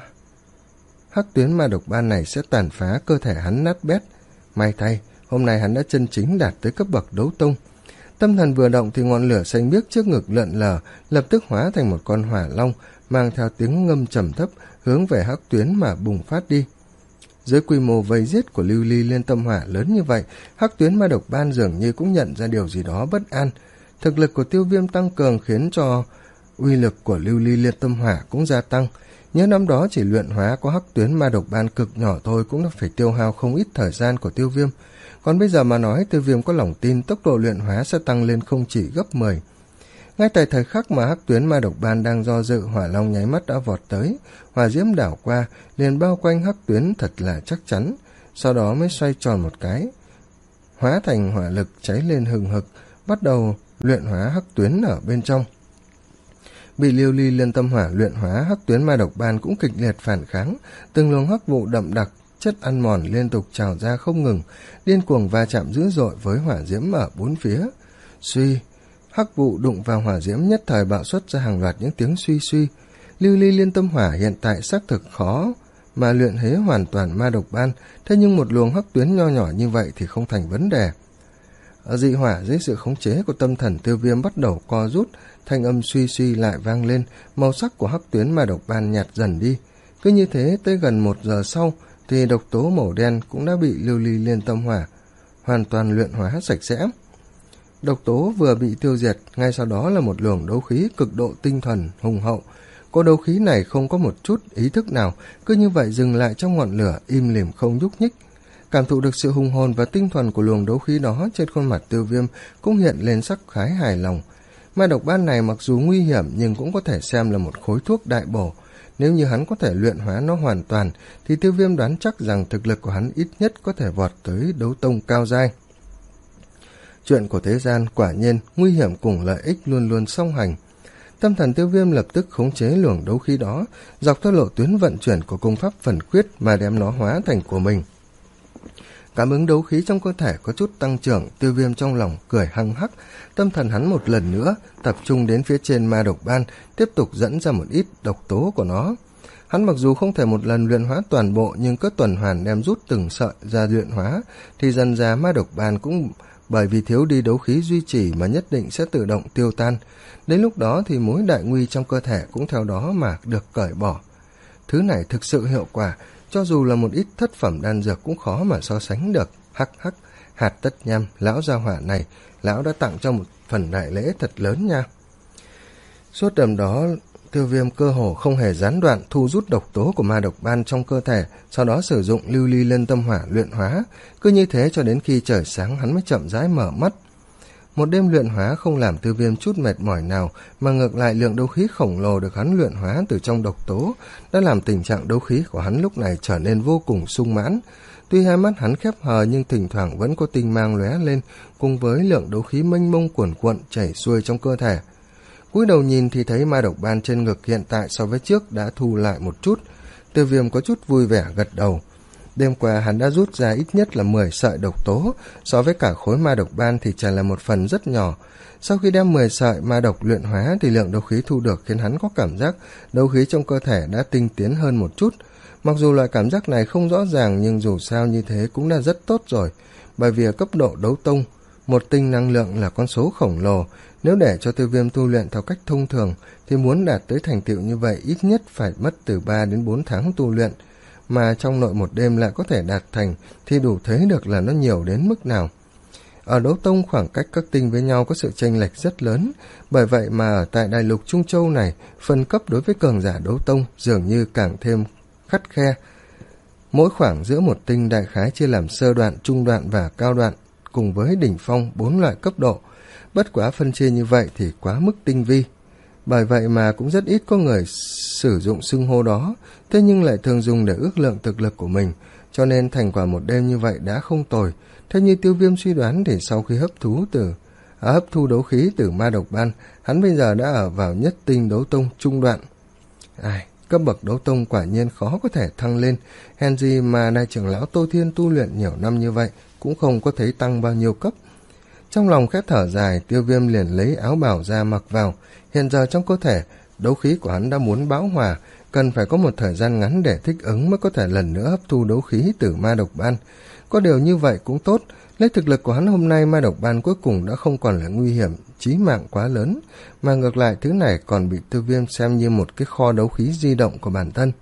hắc tuyến ma độc ban này sẽ tàn phá cơ thể hắn nát bét. May thay, hôm nay hắn đã chân chính đạt tới cấp bậc đấu tông. Tâm thần vừa động thì ngọn lửa xanh biếc trước ngực lượn lờ, lập tức hóa thành một con hỏa long, mang theo tiếng ngâm trầm thấp hướng về hắc tuyến mà bùng phát đi. Dưới quy mô vây giết của Lưu Ly Liên Tâm Hỏa lớn như vậy, hắc tuyến ma độc ban dường như cũng nhận ra điều gì đó bất an. Thực lực của Tiêu Viêm tăng cường khiến cho uy lực của Lưu Ly Liên Tâm Hỏa cũng gia tăng. Nhớ năm đó chỉ luyện hóa có hắc tuyến ma độc ban cực nhỏ thôi cũng đã phải tiêu hao không ít thời gian của Tiêu Viêm. Còn bây giờ mà nói, Tiêu Viêm có lòng tin tốc độ luyện hóa sẽ tăng lên không chỉ gấp mười. Ngay tại thời khắc mà hắc tuyến ma độc ban đang do dự, hỏa long nháy mắt đã vọt tới, hỏa diễm đảo qua liền bao quanh hắc tuyến thật là chắc chắn, sau đó mới xoay tròn một cái, hóa thành hỏa lực cháy lên hừng hực, bắt đầu luyện hóa hắc tuyến ở bên trong. Bị Lưu Ly Liên Tâm Hỏa luyện hóa, hắc tuyến ma độc ban cũng kịch liệt phản kháng, từng luồng hắc vụ đậm đặc, chất ăn mòn liên tục trào ra không ngừng, điên cuồng va chạm dữ dội với hỏa diễm ở bốn phía. Suy, hắc vụ đụng vào hỏa diễm nhất thời bạo xuất ra hàng loạt những tiếng suy suy. Lưu Ly Liên Tâm Hỏa hiện tại xác thực khó mà luyện hế hoàn toàn ma độc ban, thế nhưng một luồng hắc tuyến nho nhỏ như vậy thì không thành vấn đề. Ở dị hỏa dưới sự khống chế của tâm thần Tiêu Viêm bắt đầu co rút, thanh âm suy suy lại vang lên, màu sắc của hắc tuyến ma độc ban nhạt dần đi. Cứ như thế tới gần một giờ sau thì độc tố màu đen cũng đã bị Lưu Ly Liên Tâm Hỏa hoàn toàn luyện hóa sạch sẽ. Độc tố vừa bị tiêu diệt, ngay sau đó là một luồng đấu khí cực độ tinh thuần hùng hậu. Cô đấu khí này không có một chút ý thức nào, cứ như vậy dừng lại trong ngọn lửa, im lìm không nhúc nhích. Cảm thụ được sự hùng hồn và tinh thuần của luồng đấu khí đó, trên khuôn mặt Tiêu Viêm cũng hiện lên sắc khái hài lòng. Ma độc ban này mặc dù nguy hiểm nhưng cũng có thể xem là một khối thuốc đại bổ. Nếu như hắn có thể luyện hóa nó hoàn toàn thì Tiêu Viêm đoán chắc rằng thực lực của hắn ít nhất có thể vọt tới đấu tông cao giai. Chuyện của thế gian quả nhiên nguy hiểm cùng lợi ích luôn luôn song hành. Tâm thần Tiêu Viêm lập tức khống chế luồng đấu khí đó, dọc theo lộ tuyến vận chuyển của công pháp phần khuyết mà đem nó hóa thành của mình. Cảm ứng đấu khí trong cơ thể có chút tăng trưởng, Tiêu Viêm trong lòng cười hăng hắc, tâm thần hắn một lần nữa tập trung đến phía trên ma độc ban, tiếp tục dẫn ra một ít độc tố của nó. Hắn mặc dù không thể một lần luyện hóa toàn bộ, nhưng cứ tuần hoàn đem rút từng sợi ra luyện hóa, thì dần ra ma độc ban cũng bởi vì thiếu đi đấu khí duy trì mà nhất định sẽ tự động tiêu tan. Đến lúc đó thì mối đại nguy trong cơ thể cũng theo đó mà được cởi bỏ. Thứ này thực sự hiệu quả, cho dù là một ít thất phẩm đan dược cũng khó mà so sánh được. Hắc hắc, hạt tất nham, lão gia hỏa này, lão đã tặng cho một phần đại lễ thật lớn nha. Suốt đêm đó, Tiêu Viêm cơ hồ không hề gián đoạn thu rút độc tố của ma độc ban trong cơ thể, sau đó sử dụng Lưu Ly Liên Tâm Hỏa luyện hóa. Cứ như thế cho đến khi trời sáng hắn mới chậm rãi mở mắt. Một đêm luyện hóa không làm Tiêu Viêm chút mệt mỏi nào, mà ngược lại lượng đấu khí khổng lồ được hắn luyện hóa từ trong độc tố đã làm tình trạng đấu khí của hắn lúc này trở nên vô cùng sung mãn. Tuy hai mắt hắn khép hờ nhưng thỉnh thoảng vẫn có tinh mang lóe lên, cùng với lượng đấu khí mênh mông cuồn cuộn chảy xuôi trong cơ thể. Cúi đầu nhìn thì thấy ma độc ban trên ngực hiện tại so với trước đã thu lại một chút. Tiêu Viêm có chút vui vẻ gật đầu. Đêm qua hắn đã rút ra ít nhất là mười sợi độc tố, so với cả khối ma độc ban thì chỉ là một phần rất nhỏ. Sau khi đem mười sợi ma độc luyện hóa thì lượng đấu khí thu được khiến hắn có cảm giác đấu khí trong cơ thể đã tinh tiến hơn một chút. Mặc dù loại cảm giác này không rõ ràng nhưng dù sao như thế cũng đã rất tốt rồi, bởi vì ở cấp độ đấu tông, một tinh năng lượng là con số khổng lồ. Nếu để cho Tiêu Viêm tu luyện theo cách thông thường thì muốn đạt tới thành tựu như vậy ít nhất phải mất từ ba đến bốn tháng tu luyện, mà trong nội một đêm lại có thể đạt thành thì đủ thấy được là nó nhiều đến mức nào. Ở đấu tông khoảng cách các tinh với nhau có sự chênh lệch rất lớn, bởi vậy mà ở tại đại lục Trung Châu này, phân cấp đối với cường giả đấu tông dường như càng thêm khắt khe. Mỗi khoảng giữa một tinh đại khái chia làm sơ đoạn, trung đoạn và cao đoạn, cùng với đỉnh phong bốn loại cấp độ. Bất quá phân chia như vậy thì quá mức tinh vi, bởi vậy mà cũng rất ít có người sử dụng xưng hô đó, thế nhưng lại thường dùng để ước lượng thực lực của mình, cho nên thành quả một đêm như vậy đã không tồi. Theo như Tiêu Viêm suy đoán thì sau khi hấp thú từ à, hấp thu đấu khí từ ma độc ban, hắn bây giờ đã ở vào nhất tinh đấu tông trung đoạn. Ai, cấp bậc đấu tông quả nhiên khó có thể thăng lên, hèn gì mà đại trưởng lão Tô Thiên tu luyện nhiều năm như vậy cũng không có thấy tăng bao nhiêu cấp. Trong lòng khẽ thở dài, Tiêu Viêm liền lấy áo bào ra mặc vào. Hiện giờ trong cơ thể, đấu khí của hắn đã muốn bão hòa, cần phải có một thời gian ngắn để thích ứng mới có thể lần nữa hấp thu đấu khí từ ma độc ban. Có điều như vậy cũng tốt, lấy thực lực của hắn hôm nay ma độc ban cuối cùng đã không còn là nguy hiểm, chí mạng quá lớn, mà ngược lại thứ này còn bị Tiêu Viêm xem như một cái kho đấu khí di động của bản thân.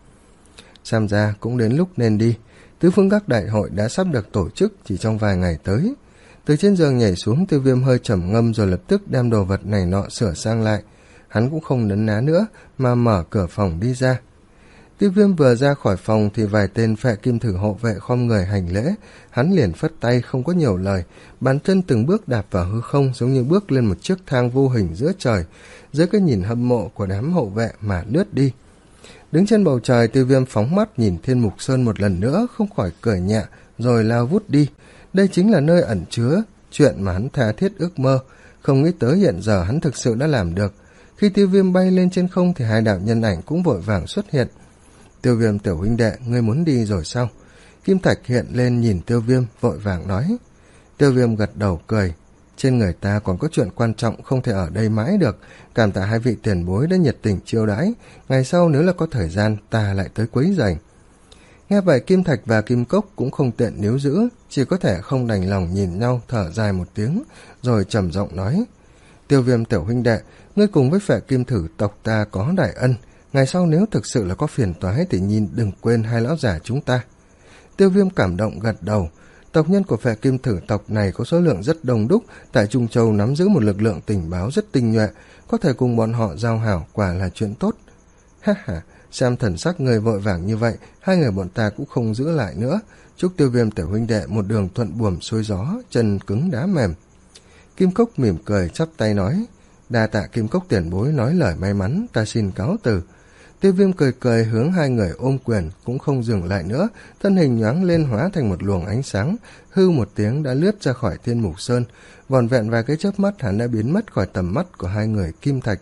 Xem ra cũng đến lúc nên đi, tứ phương các đại hội đã sắp được tổ chức chỉ trong vài ngày tới. Từ trên giường nhảy xuống, Tiêu Viêm hơi trầm ngâm rồi lập tức đem đồ vật này nọ sửa sang lại. Hắn cũng không nấn ná nữa mà mở cửa phòng đi ra. Tiêu Viêm vừa ra khỏi phòng thì vài tên phệ kim thử hộ vệ khom người hành lễ. Hắn liền phất tay không có nhiều lời, bàn chân từng bước đạp vào hư không giống như bước lên một chiếc thang vô hình giữa trời, dưới cái nhìn hâm mộ của đám hộ vệ mà lướt đi. Đứng trên bầu trời, Tiêu Viêm phóng mắt nhìn Thiên Mục Sơn một lần nữa, không khỏi cười nhẹ rồi lao vút đi. Đây chính là nơi ẩn chứa chuyện mà hắn tha thiết ước mơ, không nghĩ tới hiện giờ hắn thực sự đã làm được. Khi Tiêu Viêm bay lên trên không thì hai đạo nhân ảnh cũng vội vàng xuất hiện. Tiêu Viêm tiểu huynh đệ, ngươi muốn đi rồi sao? Kim Thạch hiện lên nhìn Tiêu Viêm vội vàng nói. Tiêu Viêm gật đầu cười. Trên người ta còn có chuyện quan trọng không thể ở đây mãi được, cảm tạ hai vị tiền bối đã nhiệt tình chiêu đãi, ngày sau nếu là có thời gian ta lại tới quấy rầy. Nghe vậy Kim Thạch và Kim Cốc cũng không tiện níu giữ, chỉ có thể không đành lòng nhìn nhau thở dài một tiếng, rồi trầm giọng nói. Tiêu Viêm tiểu huynh đệ, ngươi cùng với phệ kim thử tộc ta có đại ân, ngày sau nếu thực sự là có phiền toái thì nhìn đừng quên hai lão già chúng ta. Tiêu Viêm cảm động gật đầu. Tộc nhân của phệ kim thử tộc này có số lượng rất đông đúc, tại Trung Châu nắm giữ một lực lượng tình báo rất tinh nhuệ, có thể cùng bọn họ giao hảo quả là chuyện tốt. Ha ha, xem thần sắc người vội vàng như vậy, hai người bọn ta cũng không giữ lại nữa. Chúc Tiêu Viêm tiểu huynh đệ một đường thuận buồm xuôi gió, chân cứng đá mềm. Kim Cốc mỉm cười chắp tay nói. Đa tạ Kim Cốc tiền bối nói lời may mắn, ta xin cáo từ. Tiêu Viêm cười cười hướng hai người ôm quyền, cũng không dừng lại nữa, thân hình nhoáng lên hóa thành một luồng ánh sáng, hư một tiếng đã lướt ra khỏi Thiên Mục Sơn, vòn vẹn vài cái chớp mắt hắn đã biến mất khỏi tầm mắt của hai người Kim Thạch.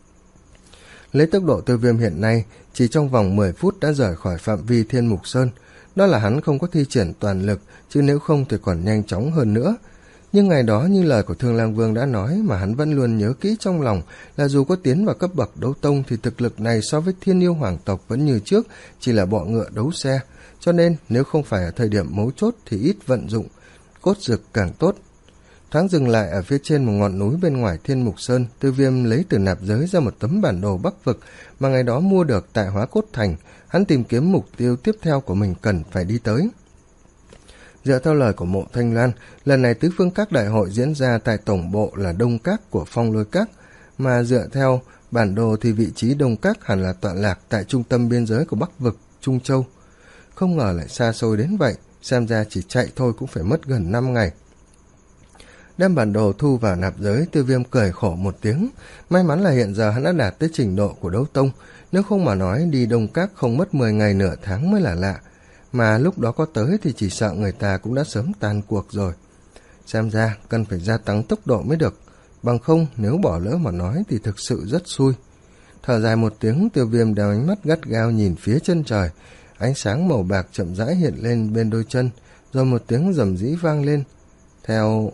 Lấy tốc độ Tiêu Viêm hiện nay, chỉ trong vòng mười phút đã rời khỏi phạm vi Thiên Mục Sơn, đó là hắn không có thi triển toàn lực, chứ nếu không thì còn nhanh chóng hơn nữa. Nhưng ngày đó như lời của Thương Lang Vương đã nói mà hắn vẫn luôn nhớ kỹ trong lòng là dù có tiến vào cấp bậc đấu tông thì thực lực này so với Thiên Yêu Hoàng tộc vẫn như trước, chỉ là bọ ngựa đấu xe, cho nên nếu không phải ở thời điểm mấu chốt thì ít vận dụng, cốt dực càng tốt. Thoáng dừng lại ở phía trên một ngọn núi bên ngoài Thiên Mục Sơn, Tiêu Viêm lấy từ nạp giới ra một tấm bản đồ Bắc Vực mà ngày đó mua được tại Hóa Cốt Thành, hắn tìm kiếm mục tiêu tiếp theo của mình cần phải đi tới. Dựa theo lời của Mộ Thanh Loan, lần này tứ phương các đại hội diễn ra tại tổng bộ là Đông Các của Phong Lôi Các, mà dựa theo bản đồ thì vị trí Đông Các hẳn là tọa lạc tại trung tâm biên giới của Bắc Vực, Trung Châu. Không ngờ lại xa xôi đến vậy, xem ra chỉ chạy thôi cũng phải mất gần năm ngày. Đem bản đồ thu vào nạp giới, Tiêu Viêm cười khổ một tiếng. May mắn là hiện giờ hắn đã đạt tới trình độ của đấu tông, nếu không mà nói đi Đông Các không mất mười ngày nửa tháng mới là lạ. Mà lúc đó có tới thì chỉ sợ người ta cũng đã sớm tan cuộc rồi. Xem ra cần phải gia tăng tốc độ mới được, bằng không nếu bỏ lỡ mà nói thì thực sự rất xui. Thở dài một tiếng, Tiêu Viêm đeo ánh mắt gắt gao nhìn phía chân trời. Ánh sáng màu bạc chậm rãi hiện lên bên đôi chân, rồi một tiếng rầm rĩ vang lên. Theo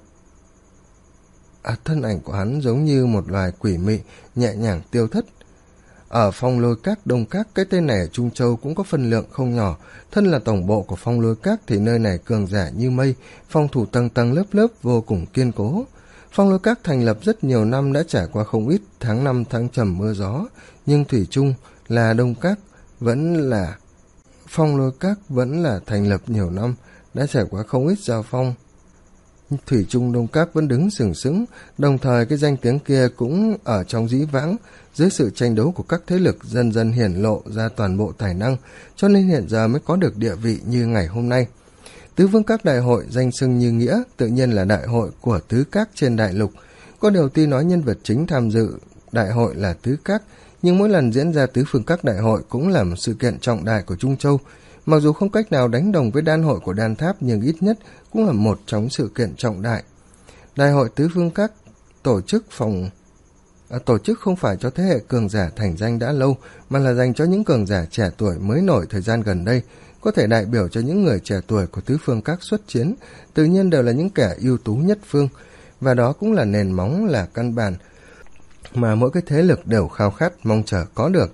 à, thân ảnh của hắn giống như một loài quỷ mị nhẹ nhàng tiêu thất. Ở Phong Lôi Các Đông Các, cái tên này ở Trung Châu cũng có phân lượng không nhỏ. Thân là tổng bộ của Phong Lôi Các thì nơi này cường giả như mây, phòng thủ tầng tầng lớp lớp vô cùng kiên cố. Phong Lôi Các thành lập rất nhiều năm, đã trải qua không ít tháng năm tháng trầm mưa gió, nhưng thủy chung là Đông Các vẫn là Phong Lôi Các vẫn là thành lập nhiều năm, đã trải qua không ít giao phong. Thủy chung Đông Các vẫn đứng sừng sững, đồng thời cái danh tiếng kia cũng ở trong dĩ vãng, dưới sự tranh đấu của các thế lực dần dần hiển lộ ra toàn bộ tài năng, cho nên hiện giờ mới có được địa vị như ngày hôm nay. Tứ Vương Các đại hội danh xưng như nghĩa, tự nhiên là đại hội của tứ các trên đại lục. Có điều tuy nói nhân vật chính tham dự đại hội là tứ các, nhưng mỗi lần diễn ra Tứ Phương Các đại hội cũng là một sự kiện trọng đại của Trung Châu. Mặc dù không cách nào đánh đồng với đan hội của Đan Tháp, nhưng ít nhất cũng là một trong sự kiện trọng đại. Đại hội Tứ Phương Các tổ chức phòng à, tổ chức không phải cho thế hệ cường giả thành danh đã lâu, mà là dành cho những cường giả trẻ tuổi mới nổi thời gian gần đây, có thể đại biểu cho những người trẻ tuổi của Tứ Phương Các xuất chiến, tự nhiên đều là những kẻ ưu tú nhất phương, và đó cũng là nền móng, là căn bản mà mỗi cái thế lực đều khao khát mong chờ có được.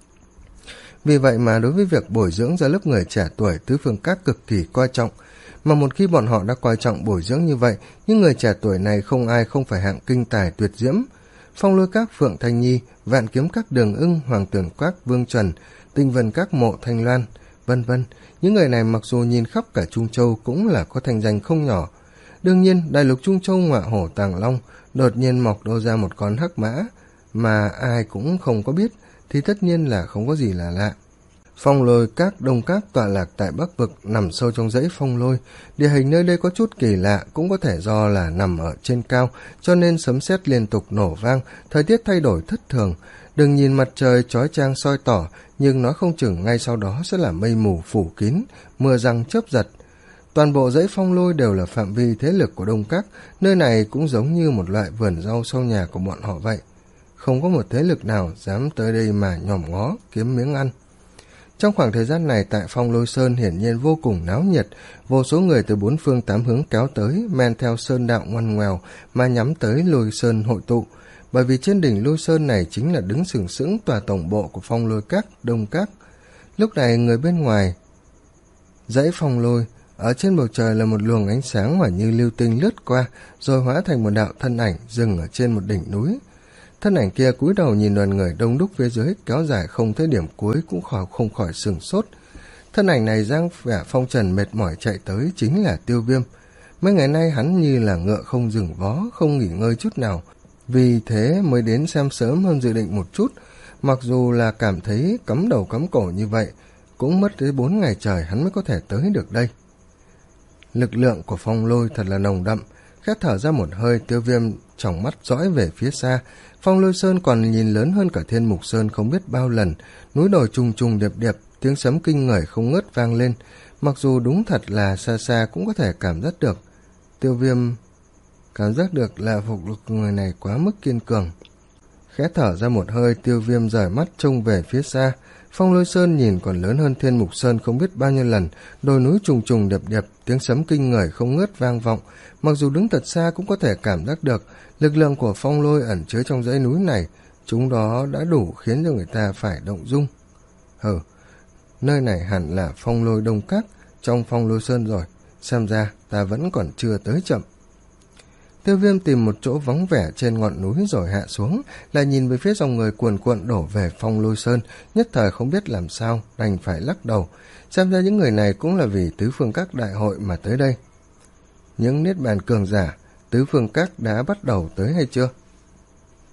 Vì vậy mà đối với việc bồi dưỡng ra lớp người trẻ tuổi, Tứ Phương Các cực kỳ coi trọng, mà một khi bọn họ đã coi trọng bồi dưỡng như vậy, những người trẻ tuổi này không ai không phải hạng kinh tài tuyệt diễm. Phong Lôi Các Phượng Thanh Nhi, Vạn Kiếm Các Đường Ưng, Hoàng Tường Các Vương Trần, Tinh Vân Các Mộ Thanh Loan, vân vân. Những người này mặc dù nhìn khắp cả Trung Châu cũng là có thành danh không nhỏ. Đương nhiên, đại lục Trung Châu ngọa hổ tàng long đột nhiên mọc đô ra một con hắc mã mà ai cũng không có biết, thì tất nhiên là không có gì là lạ. Phong Lôi Các Đông Các tọa lạc tại Bắc Vực, nằm sâu trong dãy phong lôi. Địa hình nơi đây có chút kỳ lạ, cũng có thể do là nằm ở trên cao, cho nên sấm sét liên tục nổ vang, thời tiết thay đổi thất thường. Đừng nhìn mặt trời chói chang soi tỏ, nhưng nói không chừng ngay sau đó sẽ là mây mù phủ kín, mưa giăng chớp giật. Toàn bộ dãy phong lôi đều là phạm vi thế lực của Đông Các, nơi này cũng giống như một loại vườn rau sau nhà của bọn họ vậy. Không có một thế lực nào dám tới đây mà nhòm ngó, kiếm miếng ăn. Trong khoảng thời gian này tại Phong Lôi Sơn hiển nhiên vô cùng náo nhiệt, vô số người từ bốn phương tám hướng kéo tới, men theo sơn đạo ngoằn ngoèo mà nhắm tới Lôi Sơn hội tụ, bởi vì trên đỉnh Lôi Sơn này chính là đứng sừng sững tòa tổng bộ của Phong Lôi Các Đông Các. Lúc này người bên ngoài dãy phong lôi, ở trên bầu trời là một luồng ánh sáng mà như lưu tinh lướt qua, rồi hóa thành một đạo thân ảnh dừng ở trên một đỉnh núi. Thân ảnh kia cúi đầu nhìn đoàn người đông đúc phía dưới kéo dài không thấy điểm cuối, cũng khỏi không khỏi sửng sốt. Thân ảnh này dáng vẻ phong trần mệt mỏi chạy tới chính là Tiêu Viêm. Mấy ngày nay hắn như là ngựa không dừng vó, không nghỉ ngơi chút nào, vì thế mới đến xem sớm hơn dự định một chút. Mặc dù là cảm thấy cắm đầu cắm cổ như vậy, cũng mất tới bốn ngày trời hắn mới có thể tới được đây. Lực lượng của phong lôi thật là nồng đậm. Khét thở ra một hơi, Tiêu Viêm tròng mắt dõi về phía xa. Phong Lôi Sơn còn nhìn lớn hơn cả Thiên Mục Sơn không biết bao lần, núi đồi trùng trùng điệp điệp, tiếng sấm kinh người không ngớt vang lên. Mặc dù đúng thật là xa xa cũng có thể cảm giác được. Tiêu Viêm cảm giác được là phục lực người này quá mức kiên cường. Khẽ thở ra một hơi, Tiêu Viêm rời mắt trông về phía xa. Phong Lôi Sơn nhìn còn lớn hơn Thiên Mục Sơn không biết bao nhiêu lần, đồi núi trùng trùng điệp điệp, tiếng sấm kinh người không ngớt vang vọng. Mặc dù đứng thật xa cũng có thể cảm giác được lực lượng của phong lôi ẩn chứa trong dãy núi này, chúng đó đã đủ khiến cho người ta phải động dung. Hừ, nơi này hẳn là Phong Lôi Đông Các trong Phong Lôi Sơn rồi, xem ra ta vẫn còn chưa tới chậm. Tiêu Viêm tìm một chỗ vắng vẻ trên ngọn núi rồi hạ xuống, lại nhìn về phía dòng người cuồn cuộn đổ về Phong Lôi Sơn, nhất thời không biết làm sao, đành phải lắc đầu. Xem ra những người này cũng là vì Tứ Phương Các đại hội mà tới đây. Những niết bàn cường giả Tứ Phương Các đã bắt đầu tới hay chưa?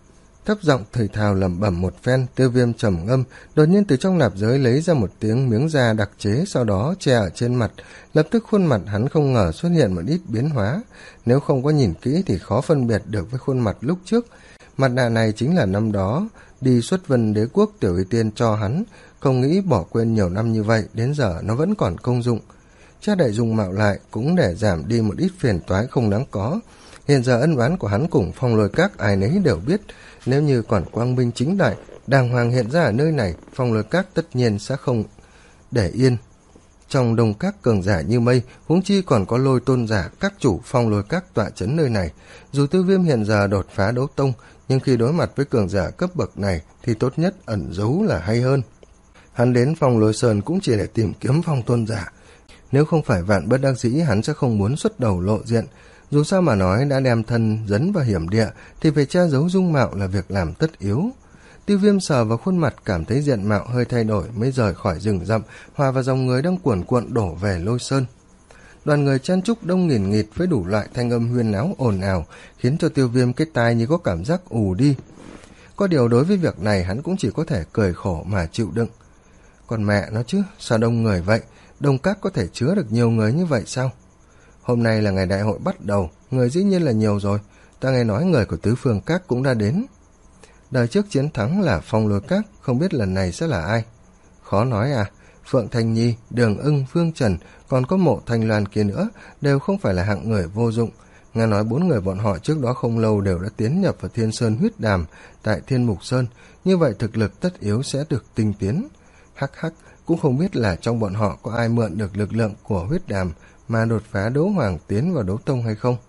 Thấp giọng thầy thào lẩm bẩm một phen. Tiêu Viêm trầm ngâm, đột nhiên từ trong nạp giới lấy ra một tiếng miếng da đặc chế, sau đó che ở trên mặt. Lập tức khuôn mặt hắn không ngờ xuất hiện một ít biến hóa, nếu không có nhìn kỹ thì khó phân biệt được với khuôn mặt lúc trước. Mặt nạ này chính là năm đó đi xuất vân đế quốc Tiểu Y Tiên cho hắn, không nghĩ bỏ quên nhiều năm như vậy, đến giờ nó vẫn còn công dụng. Cha đại dùng mạo lại cũng để giảm đi một ít phiền toái không đáng có. Hiện giờ ân oán của hắn cùng Phong Lôi Các ai nấy đều biết, nếu như còn quang minh chính đại đàng hoàng hiện ra ở nơi này, Phong Lôi Các tất nhiên sẽ không để yên. Trong đồng các cường giả như mây, huống chi còn có Lôi Tôn giả, các chủ Phong Lôi Các tọa chấn nơi này. Dù Tiêu Viêm hiện giờ đột phá đấu tông, nhưng khi đối mặt với cường giả cấp bậc này thì tốt nhất ẩn giấu là hay hơn. Hắn đến Phong Lôi Sơn cũng chỉ để tìm kiếm Phong Tôn giả. Nếu không phải vạn bất đắc dĩ, hắn sẽ không muốn xuất đầu lộ diện. Dù sao mà nói, đã đem thân dấn vào hiểm địa thì phải che giấu dung mạo là việc làm tất yếu. Tiêu Viêm sờ vào khuôn mặt, cảm thấy diện mạo hơi thay đổi mới rời khỏi rừng rậm, hòa vào dòng người đang cuồn cuộn đổ về Lôi Sơn. Đoàn người chen chúc đông nghìn nghịt với đủ loại thanh âm huyên náo ồn ào, khiến cho Tiêu Viêm cái tai như có cảm giác ù đi. Có điều đối với việc này hắn cũng chỉ có thể cười khổ mà chịu đựng. Còn mẹ nó chứ, sao đông người vậy? Đông Các có thể chứa được nhiều người như vậy sao? Hôm nay là ngày đại hội bắt đầu, người dĩ nhiên là nhiều rồi. Ta nghe nói người của Tứ Phương Các cũng đã đến. Đời trước chiến thắng là Phong Lôi Các, không biết lần này sẽ là ai? Khó nói à, Phượng Thanh Nhi, Đường Ưng, Phương Trần, còn có Mộ Thanh Loan kia nữa, đều không phải là hạng người vô dụng. Nghe nói bốn người bọn họ trước đó không lâu đều đã tiến nhập vào Thiên Sơn Huyết Đàm tại Thiên Mục Sơn, như vậy thực lực tất yếu sẽ được tinh tiến. Hắc hắc, cũng không biết là trong bọn họ có ai mượn được lực lượng của Huyết Đàm mà đột phá đấu hoàng tiến vào đấu tông hay không.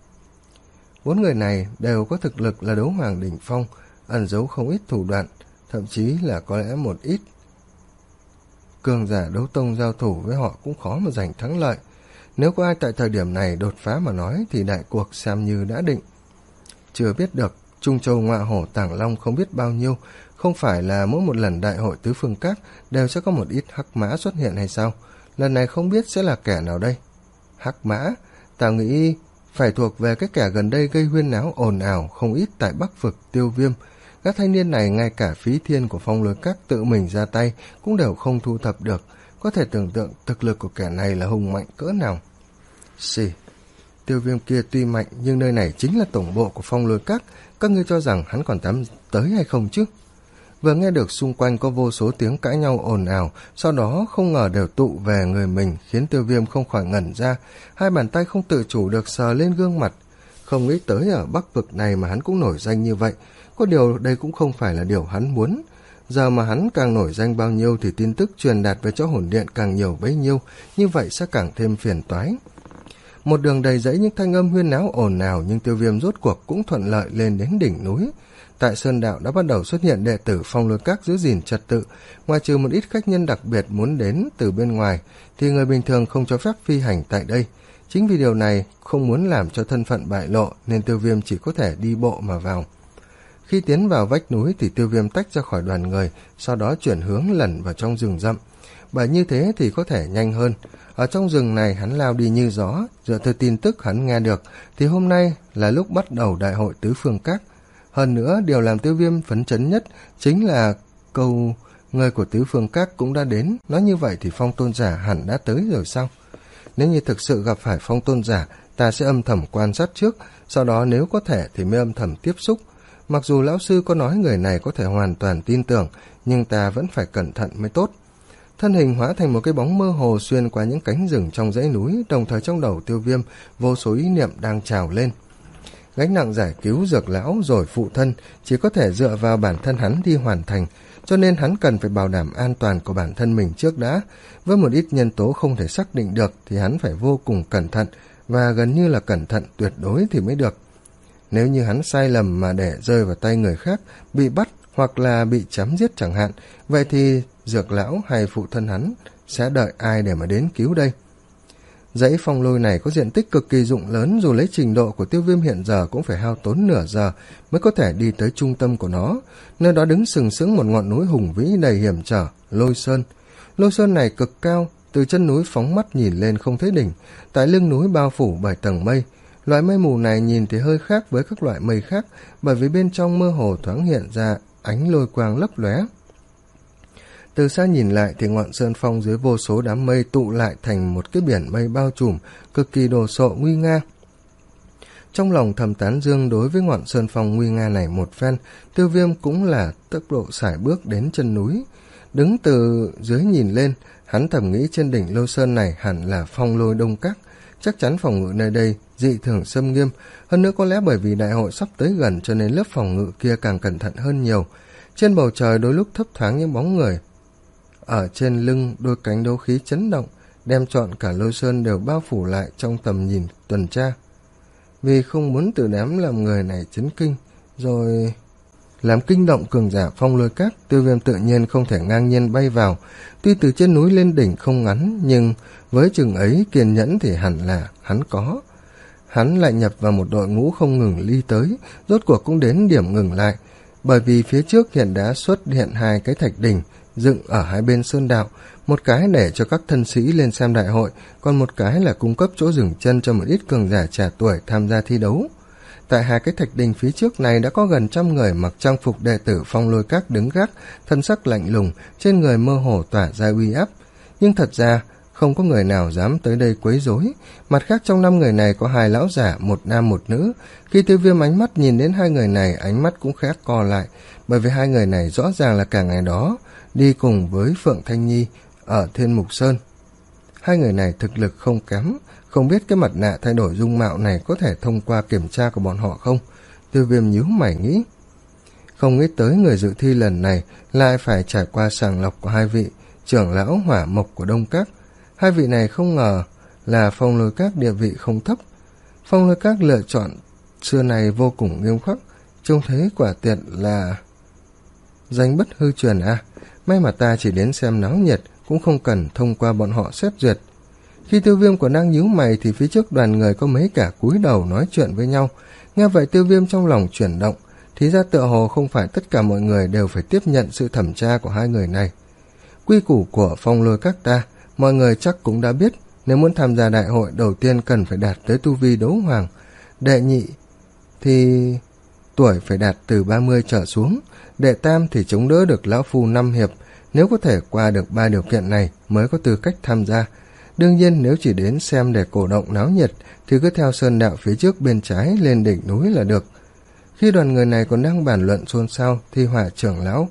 Bốn người này đều có thực lực là đấu hoàng đỉnh phong, ẩn giấu không ít thủ đoạn, thậm chí là có lẽ một ít cường giả đấu tông giao thủ với họ cũng khó mà giành thắng lợi. Nếu có ai tại thời điểm này đột phá mà nói thì đại cuộc xem như đã định. Chưa biết được, Trung Châu Ngọa Hổ Tàng Long không biết bao nhiêu, không phải là mỗi một lần đại hội Tứ Phương Các đều sẽ có một ít hắc mã xuất hiện hay sao? Lần này không biết sẽ là kẻ nào đây? Hắc mã? Tao nghĩ phải thuộc về cái kẻ gần đây gây huyên náo ồn ào không ít tại Bắc Vực Tiêu Viêm. Các thanh niên này ngay cả Phí Thiên của Phong Lôi Các tự mình ra tay cũng đều không thu thập được. Có thể tưởng tượng thực lực của kẻ này là hùng mạnh cỡ nào. Xì, Tiêu Viêm kia tuy mạnh nhưng nơi này chính là tổng bộ của Phong Lôi Các. Các ngươi cho rằng hắn còn dám tới hay không chứ? Vừa nghe được xung quanh có vô số tiếng cãi nhau ồn ào, sau đó không ngờ đều tụ về người mình, khiến Tiêu Viêm không khỏi ngẩn ra, hai bàn tay không tự chủ được sờ lên gương mặt. Không nghĩ tới ở Bắc Vực này mà hắn cũng nổi danh như vậy, có điều đây cũng không phải là điều hắn muốn. Giờ mà hắn càng nổi danh bao nhiêu thì tin tức truyền đạt về cho hồn điện càng nhiều bấy nhiêu, như vậy sẽ càng thêm phiền toái. Một đường đầy rẫy những thanh âm huyên náo ồn ào, nhưng Tiêu Viêm rốt cuộc cũng thuận lợi lên đến đỉnh núi. Tại Sơn Đạo đã bắt đầu xuất hiện đệ tử Phong Lôi Các giữ gìn trật tự, ngoài trừ một ít khách nhân đặc biệt muốn đến từ bên ngoài, thì người bình thường không cho phép phi hành tại đây. Chính vì điều này không muốn làm cho thân phận bại lộ nên Tiêu Viêm chỉ có thể đi bộ mà vào. Khi tiến vào vách núi thì Tiêu Viêm tách ra khỏi đoàn người, sau đó chuyển hướng lẩn vào trong rừng rậm. Bởi như thế thì có thể nhanh hơn. Ở trong rừng này hắn lao đi như gió, dựa theo tin tức hắn nghe được thì hôm nay là lúc bắt đầu đại hội Tứ Phương Các. Hơn nữa, điều làm Tiêu Viêm phấn chấn nhất chính là câu người của Tứ Phương Các cũng đã đến. Nói như vậy thì Phong Tôn giả hẳn đã tới rồi sao? Nếu như thực sự gặp phải Phong Tôn giả, ta sẽ âm thầm quan sát trước, sau đó nếu có thể thì mới âm thầm tiếp xúc. Mặc dù lão sư có nói người này có thể hoàn toàn tin tưởng, nhưng ta vẫn phải cẩn thận mới tốt. Thân hình hóa thành một cái bóng mơ hồ xuyên qua những cánh rừng trong dãy núi, đồng thời trong đầu Tiêu Viêm vô số ý niệm đang trào lên. Gánh nặng giải cứu Dược lão rồi phụ thân chỉ có thể dựa vào bản thân hắn đi hoàn thành, cho nên hắn cần phải bảo đảm an toàn của bản thân mình trước đã. Với một ít nhân tố không thể xác định được thì hắn phải vô cùng cẩn thận, và gần như là cẩn thận tuyệt đối thì mới được. Nếu như hắn sai lầm mà để rơi vào tay người khác, bị bắt hoặc là bị chém giết chẳng hạn, vậy thì Dược lão hay phụ thân hắn sẽ đợi ai để mà đến cứu đây? Dãy phong lôi này có diện tích cực kỳ rộng lớn, dù lấy trình độ của Tiêu Viêm hiện giờ cũng phải hao tốn nửa giờ mới có thể đi tới trung tâm của nó. Nơi đó đứng sừng sững một ngọn núi hùng vĩ đầy hiểm trở, Lôi Sơn. Lôi Sơn này cực cao, từ chân núi phóng mắt nhìn lên không thấy đỉnh, tại lưng núi bao phủ bởi tầng mây. Loại mây mù này nhìn thì hơi khác với các loại mây khác, bởi vì bên trong mơ hồ thoáng hiện ra ánh lôi quang lấp lóe. Từ xa nhìn lại thì ngọn sơn phong dưới vô số đám mây tụ lại thành một cái biển mây bao trùm, cực kỳ đồ sộ nguy nga. Trong lòng thầm tán dương đối với ngọn sơn phong nguy nga này một phen, Tiêu Viêm cũng là tốc độ sải bước đến chân núi. Đứng từ dưới nhìn lên, hắn thầm nghĩ trên đỉnh lôi sơn này hẳn là phong lôi đông các, chắc chắn phòng ngự nơi đây dị thường xâm nghiêm, hơn nữa có lẽ bởi vì đại hội sắp tới gần cho nên lớp phòng ngự kia càng cẩn thận hơn nhiều. Trên bầu trời đôi lúc thấp thoáng những bóng người, ở trên lưng đôi cánh đấu khí chấn động, đem trọn cả lôi sơn đều bao phủ lại trong tầm nhìn tuần tra. Vì không muốn tự đám làm người này chấn kinh, rồi làm kinh động cường giả phong lôi các, Tiêu Viêm tự nhiên không thể ngang nhiên bay vào. Tuy từ trên núi lên đỉnh không ngắn, nhưng với chừng ấy kiên nhẫn thì hẳn là hắn có. Hắn lại nhập vào một đội ngũ không ngừng ly tới, rốt cuộc cũng đến điểm ngừng lại, bởi vì phía trước hiện đã xuất hiện hai cái thạch đỉnh dựng ở hai bên sơn đạo, một cái để cho các thân sĩ lên xem đại hội, còn một cái là cung cấp chỗ dừng chân cho một ít cường giả trẻ tuổi tham gia thi đấu. Tại hai cái thạch đình phía trước này đã có gần trăm người mặc trang phục đệ tử phong lôi các đứng gác, thân sắc lạnh lùng, trên người mơ hồ tỏa ra uy áp. Nhưng thật ra không có người nào dám tới đây quấy rối. Mặt khác trong năm người này có hai lão giả, một nam một nữ. Khi Tiêu Viêm ánh mắt nhìn đến hai người này, ánh mắt cũng khẽ co lại, bởi vì hai người này rõ ràng là cả ngày đó đi cùng với Phượng Thanh Nhi ở Thiên Mục Sơn. Hai người này thực lực không kém, không biết cái mặt nạ thay đổi dung mạo này có thể thông qua kiểm tra của bọn họ không? Tiêu Viêm nhíu mày nghĩ. Không nghĩ tới người dự thi lần này lại phải trải qua sàng lọc của hai vị trưởng lão hỏa mộc của Đông Các. Hai vị này không ngờ là phong lôi các địa vị không thấp. Phong lôi các lựa chọn xưa này vô cùng nghiêm khắc, trông thấy quả tiện là danh bất hư truyền à. May mà ta chỉ đến xem náo nhiệt, cũng không cần thông qua bọn họ xét duyệt. Khi Tiêu Viêm còn đang nhíu mày thì phía trước đoàn người có mấy cả cúi đầu nói chuyện với nhau. Nghe vậy Tiêu Viêm trong lòng chuyển động, thì ra tựa hồ không phải tất cả mọi người đều phải tiếp nhận sự thẩm tra của hai người này. Quy củ của phong lôi các ta, mọi người chắc cũng đã biết, nếu muốn tham gia đại hội đầu tiên cần phải đạt tới tu vi đấu hoàng, đệ nhị thì tuổi phải đạt từ ba mươi trở xuống, đệ tam thì chống đỡ được lão phu năm hiệp, nếu có thể qua được ba điều kiện này mới có tư cách tham gia. Đương nhiên nếu chỉ đến xem để cổ động náo nhiệt thì cứ theo sơn đạo phía trước bên trái lên đỉnh núi là được. Khi đoàn người này còn đang bàn luận xôn xao thì Hỏa trưởng lão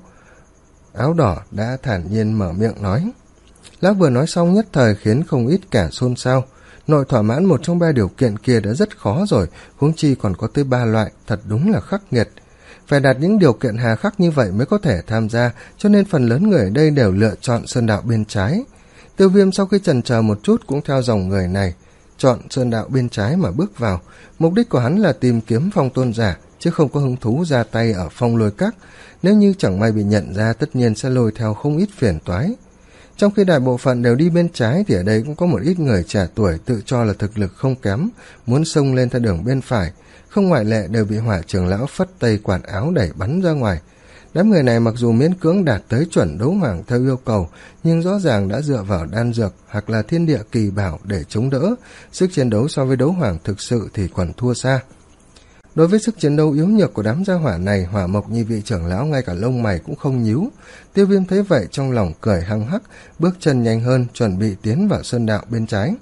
áo đỏ đã thản nhiên mở miệng nói. Lão vừa nói xong nhất thời khiến không ít cả xôn xao. Nội thỏa mãn một trong ba điều kiện kia đã rất khó rồi, huống chi còn có tới ba loại, thật đúng là khắc nghiệt. Phải đạt những điều kiện hà khắc như vậy mới có thể tham gia, cho nên phần lớn người ở đây đều lựa chọn sơn đạo bên trái. Tiêu Viêm sau khi chần chờ một chút cũng theo dòng người này, chọn sơn đạo bên trái mà bước vào. Mục đích của hắn là tìm kiếm phong tôn giả, chứ không có hứng thú ra tay ở phong lôi các. Nếu như chẳng may bị nhận ra tất nhiên sẽ lôi theo không ít phiền toái. Trong khi đại bộ phận đều đi bên trái thì ở đây cũng có một ít người trẻ tuổi tự cho là thực lực không kém, muốn xông lên theo đường bên phải. Không ngoại lệ đều bị Hỏa trưởng lão phất tay quạt áo đẩy bắn ra ngoài. Đám người này mặc dù miễn cưỡng đạt tới chuẩn đấu hoàng theo yêu cầu, nhưng rõ ràng đã dựa vào đan dược hoặc là thiên địa kỳ bảo để chống đỡ. Sức chiến đấu so với đấu hoàng thực sự thì còn thua xa. Đối với sức chiến đấu yếu nhược của đám gia hỏa này, Hỏa Mộc Nhi vị trưởng lão ngay cả lông mày cũng không nhíu. Tiêu Viêm thấy vậy trong lòng cười hăng hắc, bước chân nhanh hơn, chuẩn bị tiến vào sơn đạo bên trái.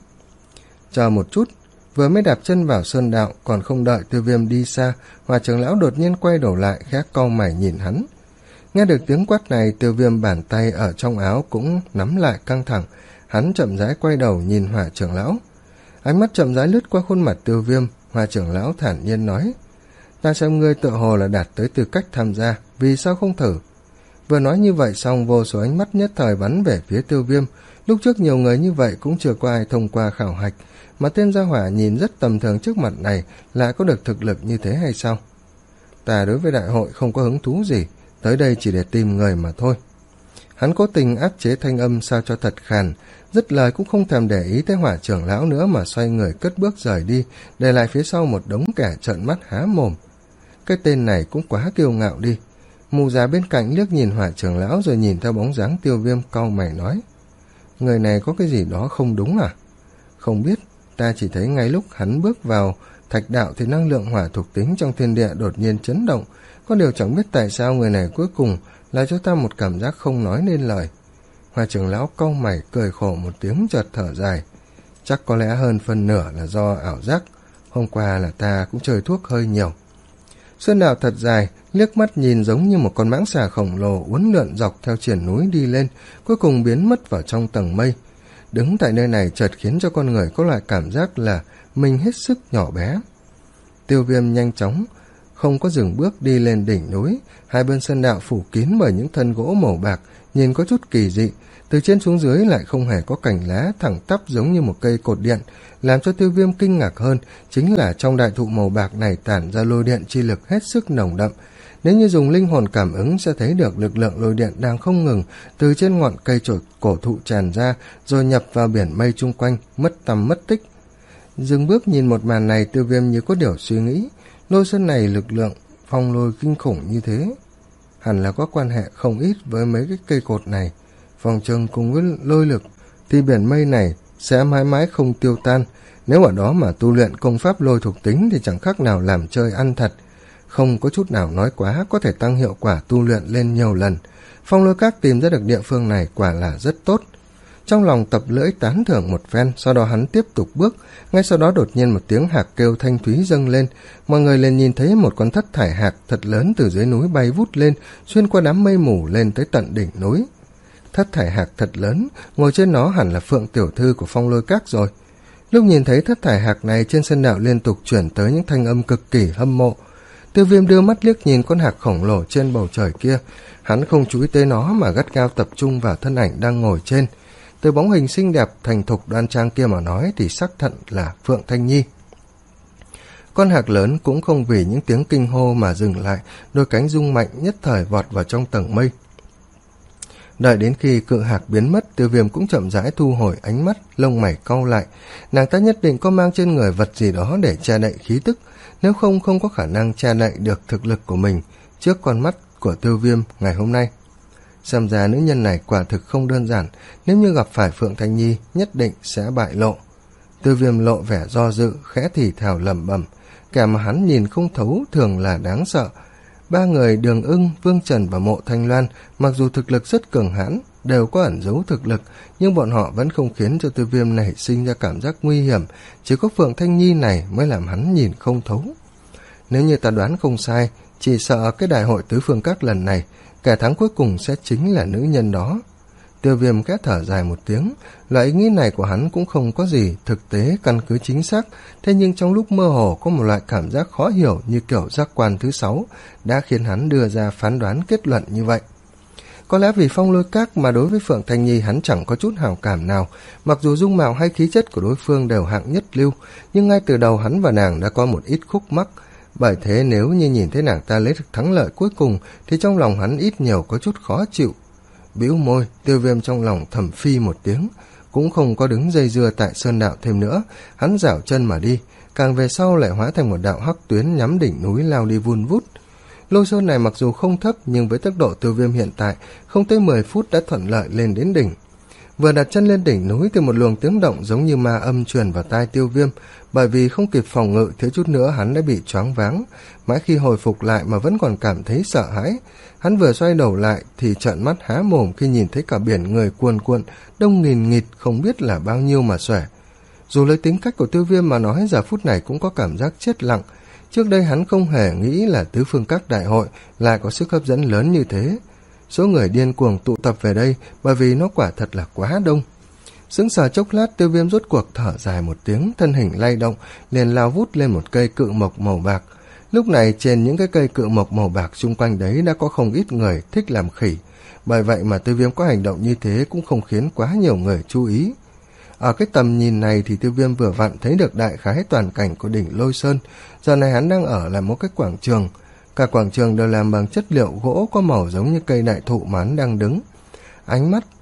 Chờ một chút, vừa mới đạp chân vào sơn đạo, còn không đợi Tiêu Viêm đi xa, Hỏa trưởng lão đột nhiên quay đầu lại, khẽ cau mày nhìn hắn. Nghe được tiếng quát này, Tiêu Viêm bàn tay ở trong áo cũng nắm lại căng thẳng, hắn chậm rãi quay đầu nhìn Hỏa trưởng lão. Ánh mắt chậm rãi lướt qua khuôn mặt Tiêu Viêm, Hỏa trưởng lão thản nhiên nói: "Ta xem ngươi tựa hồ là đạt tới tư cách tham gia, vì sao không thử?" Vừa nói như vậy xong, vô số ánh mắt nhất thời bắn về phía Tiêu Viêm. Lúc trước nhiều người như vậy cũng chưa có ai thông qua khảo hạch, mà tên gia hỏa nhìn rất tầm thường trước mặt này lại có được thực lực như thế hay sao? Ta đối với đại hội không có hứng thú gì, tới đây chỉ để tìm người mà thôi. Hắn cố tình áp chế thanh âm sao cho thật khàn, dứt lời cũng không thèm để ý tới Hỏa trưởng lão nữa mà xoay người cất bước rời đi, để lại phía sau một đống kẻ trợn mắt há mồm. Cái tên này cũng quá kiêu ngạo đi. Mù già bên cạnh liếc nhìn Hỏa trưởng lão rồi nhìn theo bóng dáng Tiêu Viêm, cau mày nói: "Người này có cái gì đó không đúng à?" "Không biết, ta chỉ thấy ngay lúc hắn bước vào thạch đạo thì năng lượng hỏa thuộc tính trong thiên địa đột nhiên chấn động, có điều chẳng biết tại sao người này cuối cùng lại cho ta một cảm giác không nói nên lời. Hoa trưởng lão cau mày cười khổ một tiếng chợt thở dài. Chắc có lẽ hơn phân nửa là do ảo giác, hôm qua là ta cũng chơi thuốc hơi nhiều. Sơn đạo thật dài, liếc mắt nhìn giống như một con mãng xà khổng lồ uốn lượn dọc theo triển núi đi lên, cuối cùng biến mất vào trong tầng mây. Đứng tại nơi này chợt khiến cho con người có loại cảm giác là mình hết sức nhỏ bé. Tiêu Viêm nhanh chóng, không có dừng bước đi lên đỉnh núi, hai bên sơn đạo phủ kín bởi những thân gỗ màu bạc, nhìn có chút kỳ dị, từ trên xuống dưới lại không hề có cành lá thẳng tắp giống như một cây cột điện. Làm cho Tiêu Viêm kinh ngạc hơn chính là trong đại thụ màu bạc này tản ra lôi điện chi lực hết sức nồng đậm. Nếu như dùng linh hồn cảm ứng sẽ thấy được lực lượng lôi điện đang không ngừng từ trên ngọn cây trổi cổ thụ tràn ra, rồi nhập vào biển mây chung quanh, mất tăm mất tích. Dừng bước nhìn một màn này, Tiêu Viêm như có điều suy nghĩ, lôi sơn này lực lượng phong lôi kinh khủng như thế, hẳn là có quan hệ không ít với mấy cái cây cột này. Phòng trường cùng với lôi lực thì biển mây này sẽ mãi mãi không tiêu tan. Nếu ở đó mà tu luyện công pháp lôi thuộc tính thì chẳng khác nào làm chơi ăn thật, không có chút nào nói quá, có thể tăng hiệu quả tu luyện lên nhiều lần. Phong Lôi Các tìm ra được địa phương này quả là rất tốt. Trong lòng tập lưỡi tán thưởng một phen, sau đó hắn tiếp tục bước. Ngay sau đó đột nhiên một tiếng hạc kêu thanh thúy dâng lên, mọi người liền nhìn thấy một con thất thải hạc thật lớn từ dưới núi bay vút lên, xuyên qua đám mây mù lên tới tận đỉnh núi. Thất thải hạc thật lớn, ngồi trên nó hẳn là Phượng tiểu thư của Phong Lôi Các rồi. Lúc nhìn thấy thất thải hạc này, trên sân đạo liên tục chuyển tới những thanh âm cực kỳ hâm mộ. Tiêu Viêm đưa mắt liếc nhìn con hạc khổng lồ trên bầu trời kia, hắn không chú ý tới nó mà gắt gao tập trung vào thân ảnh đang ngồi trên. Từ bóng hình xinh đẹp thành thục đoan trang kia mà nói thì xác thận là Phượng Thanh Nhi. Con hạc lớn cũng không vì những tiếng kinh hô mà dừng lại, đôi cánh rung mạnh nhất thời vọt vào trong tầng mây. Đợi đến khi cự hạc biến mất, Tiêu Viêm cũng chậm rãi thu hồi ánh mắt, lông mày cau lại. Nàng ta nhất định có mang trên người vật gì đó để che đậy khí tức, nếu không không có khả năng che đậy được thực lực của mình trước con mắt của Tiêu Viêm ngày hôm nay. Xem ra nữ nhân này quả thực không đơn giản, nếu như gặp phải Phượng Thanh Nhi nhất định sẽ bại lộ. Tiêu Viêm lộ vẻ do dự, khẽ thì thào lẩm bẩm, kẻ mà hắn nhìn không thấu thường là đáng sợ. Ba người Đường Ưng, Vương Trần và Mộ Thanh Loan mặc dù thực lực rất cường hãn, đều có ẩn giấu thực lực, nhưng bọn họ vẫn không khiến cho Tiêu Viêm nảy sinh ra cảm giác nguy hiểm, chỉ có Phượng Thanh Nhi này mới làm hắn nhìn không thấu. Nếu như ta đoán không sai, chỉ sợ cái đại hội tứ phương các lần này, kẻ thắng cuối cùng sẽ chính là nữ nhân đó. Tiêu Viêm khẽ thở dài một tiếng, loại ý nghĩ này của hắn cũng không có gì thực tế căn cứ chính xác, thế nhưng trong lúc mơ hồ có một loại cảm giác khó hiểu như kiểu giác quan thứ sáu đã khiến hắn đưa ra phán đoán kết luận như vậy. Có lẽ vì Phong Lôi Các mà đối với Phượng Thanh Nhi hắn chẳng có chút hảo cảm nào, mặc dù dung mạo hay khí chất của đối phương đều hạng nhất lưu, nhưng ngay từ đầu hắn và nàng đã có một ít khúc mắc. Bởi thế nếu như nhìn thấy nàng ta lấy được thắng lợi cuối cùng thì trong lòng hắn ít nhiều có chút khó chịu. Bĩu môi, Tiêu Viêm trong lòng thầm phi một tiếng, cũng không có đứng dây dưa tại sơn đạo thêm nữa, hắn giảo chân mà đi, càng về sau lại hóa thành một đạo hắc tuyến nhắm đỉnh núi lao đi vun vút. Lôi sơn này mặc dù không thấp nhưng với tốc độ Tiêu Viêm hiện tại, không tới mười phút đã thuận lợi lên đến đỉnh. Vừa đặt chân lên đỉnh núi thì một luồng tiếng động giống như ma âm truyền vào tai Tiêu Viêm, bởi vì không kịp phòng ngự thiếu chút nữa hắn đã bị choáng váng, mãi khi hồi phục lại mà vẫn còn cảm thấy sợ hãi. Hắn vừa xoay đầu lại thì trợn mắt há mồm khi nhìn thấy cả biển người cuồn cuộn, đông nghìn nghịt không biết là bao nhiêu mà xuể. Dù lấy tính cách của Tiêu Viêm mà nói, giờ phút này cũng có cảm giác chết lặng. Trước đây hắn không hề nghĩ là tứ phương các đại hội lại có sức hấp dẫn lớn như thế. Số người điên cuồng tụ tập về đây bởi vì nó quả thật là quá đông. Sững sờ chốc lát, Tiêu Viêm rốt cuộc thở dài một tiếng, thân hình lay động, liền lao vút lên một cây cự mộc màu bạc. Lúc này trên những cái cây cự mộc màu bạc xung quanh đấy đã có không ít người thích làm khỉ, bởi vậy mà Tiêu Viêm có hành động như thế cũng không khiến quá nhiều người chú ý. Ở cái tầm nhìn này thì Tiêu Viêm vừa vặn thấy được đại khái toàn cảnh của đỉnh Lôi Sơn. Giờ này hắn đang ở là một cái quảng trường, cả quảng trường đều làm bằng chất liệu gỗ có màu giống như cây đại thụ mà hắn đang đứng. Ánh mắt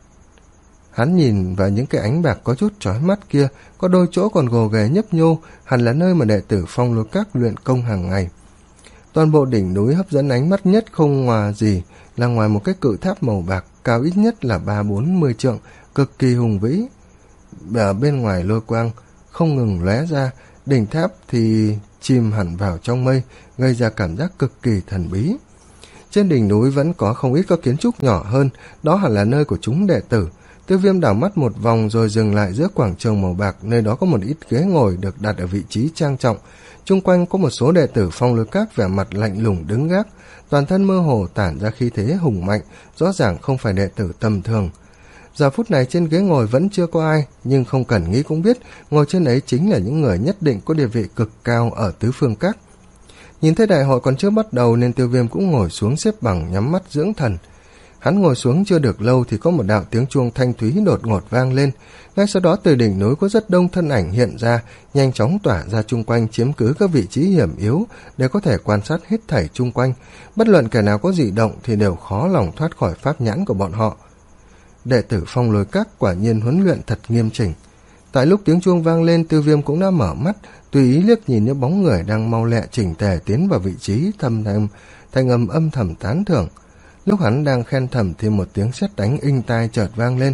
hắn nhìn vào những cái ánh bạc có chút chói mắt kia, có đôi chỗ còn gồ ghề nhấp nhô, hẳn là nơi mà đệ tử Phong Lôi Các luyện công hàng ngày. Toàn bộ đỉnh núi hấp dẫn ánh mắt nhất không ngoài gì là ngoài một cái cự tháp màu bạc cao ít nhất là ba bốn mươi trượng, cực kỳ hùng vĩ. Ở bên ngoài lôi quang không ngừng lóe ra, đỉnh tháp thì chìm hẳn vào trong mây, gây ra cảm giác cực kỳ thần bí. Trên đỉnh núi vẫn có không ít các kiến trúc nhỏ hơn, đó hẳn là nơi của chúng đệ tử. Tiêu Viêm đảo mắt một vòng rồi dừng lại giữa quảng trường màu bạc, nơi đó có một ít ghế ngồi được đặt ở vị trí trang trọng. Chung quanh có một số đệ tử Phong Lôi Các vẻ mặt lạnh lùng đứng gác, toàn thân mơ hồ tản ra khí thế hùng mạnh, rõ ràng không phải đệ tử tầm thường. Giờ phút này trên ghế ngồi vẫn chưa có ai, nhưng không cần nghĩ cũng biết, ngồi trên ấy chính là những người nhất định có địa vị cực cao ở tứ phương các. Nhìn thấy đại hội còn chưa bắt đầu nên Tiêu Viêm cũng ngồi xuống xếp bằng nhắm mắt dưỡng thần. Hắn ngồi xuống chưa được lâu thì có một đạo tiếng chuông thanh thúy đột ngột vang lên. Ngay sau đó từ đỉnh núi có rất đông thân ảnh hiện ra, nhanh chóng tỏa ra chung quanh chiếm cứ các vị trí hiểm yếu để có thể quan sát hết thảy chung quanh. Bất luận kẻ nào có dị động thì đều khó lòng thoát khỏi pháp nhãn của bọn họ. Đệ tử Phong Lôi Các quả nhiên huấn luyện thật nghiêm chỉnh. Tại lúc tiếng chuông vang lên, Tiêu Viêm cũng đã mở mắt, tùy ý liếc nhìn những bóng người đang mau lẹ chỉnh tề tiến vào vị trí, thâm thanh, thanh âm âm thầm tán thưởng. Lúc hắn đang khen thầm thì một tiếng sét đánh inh tai chợt vang lên.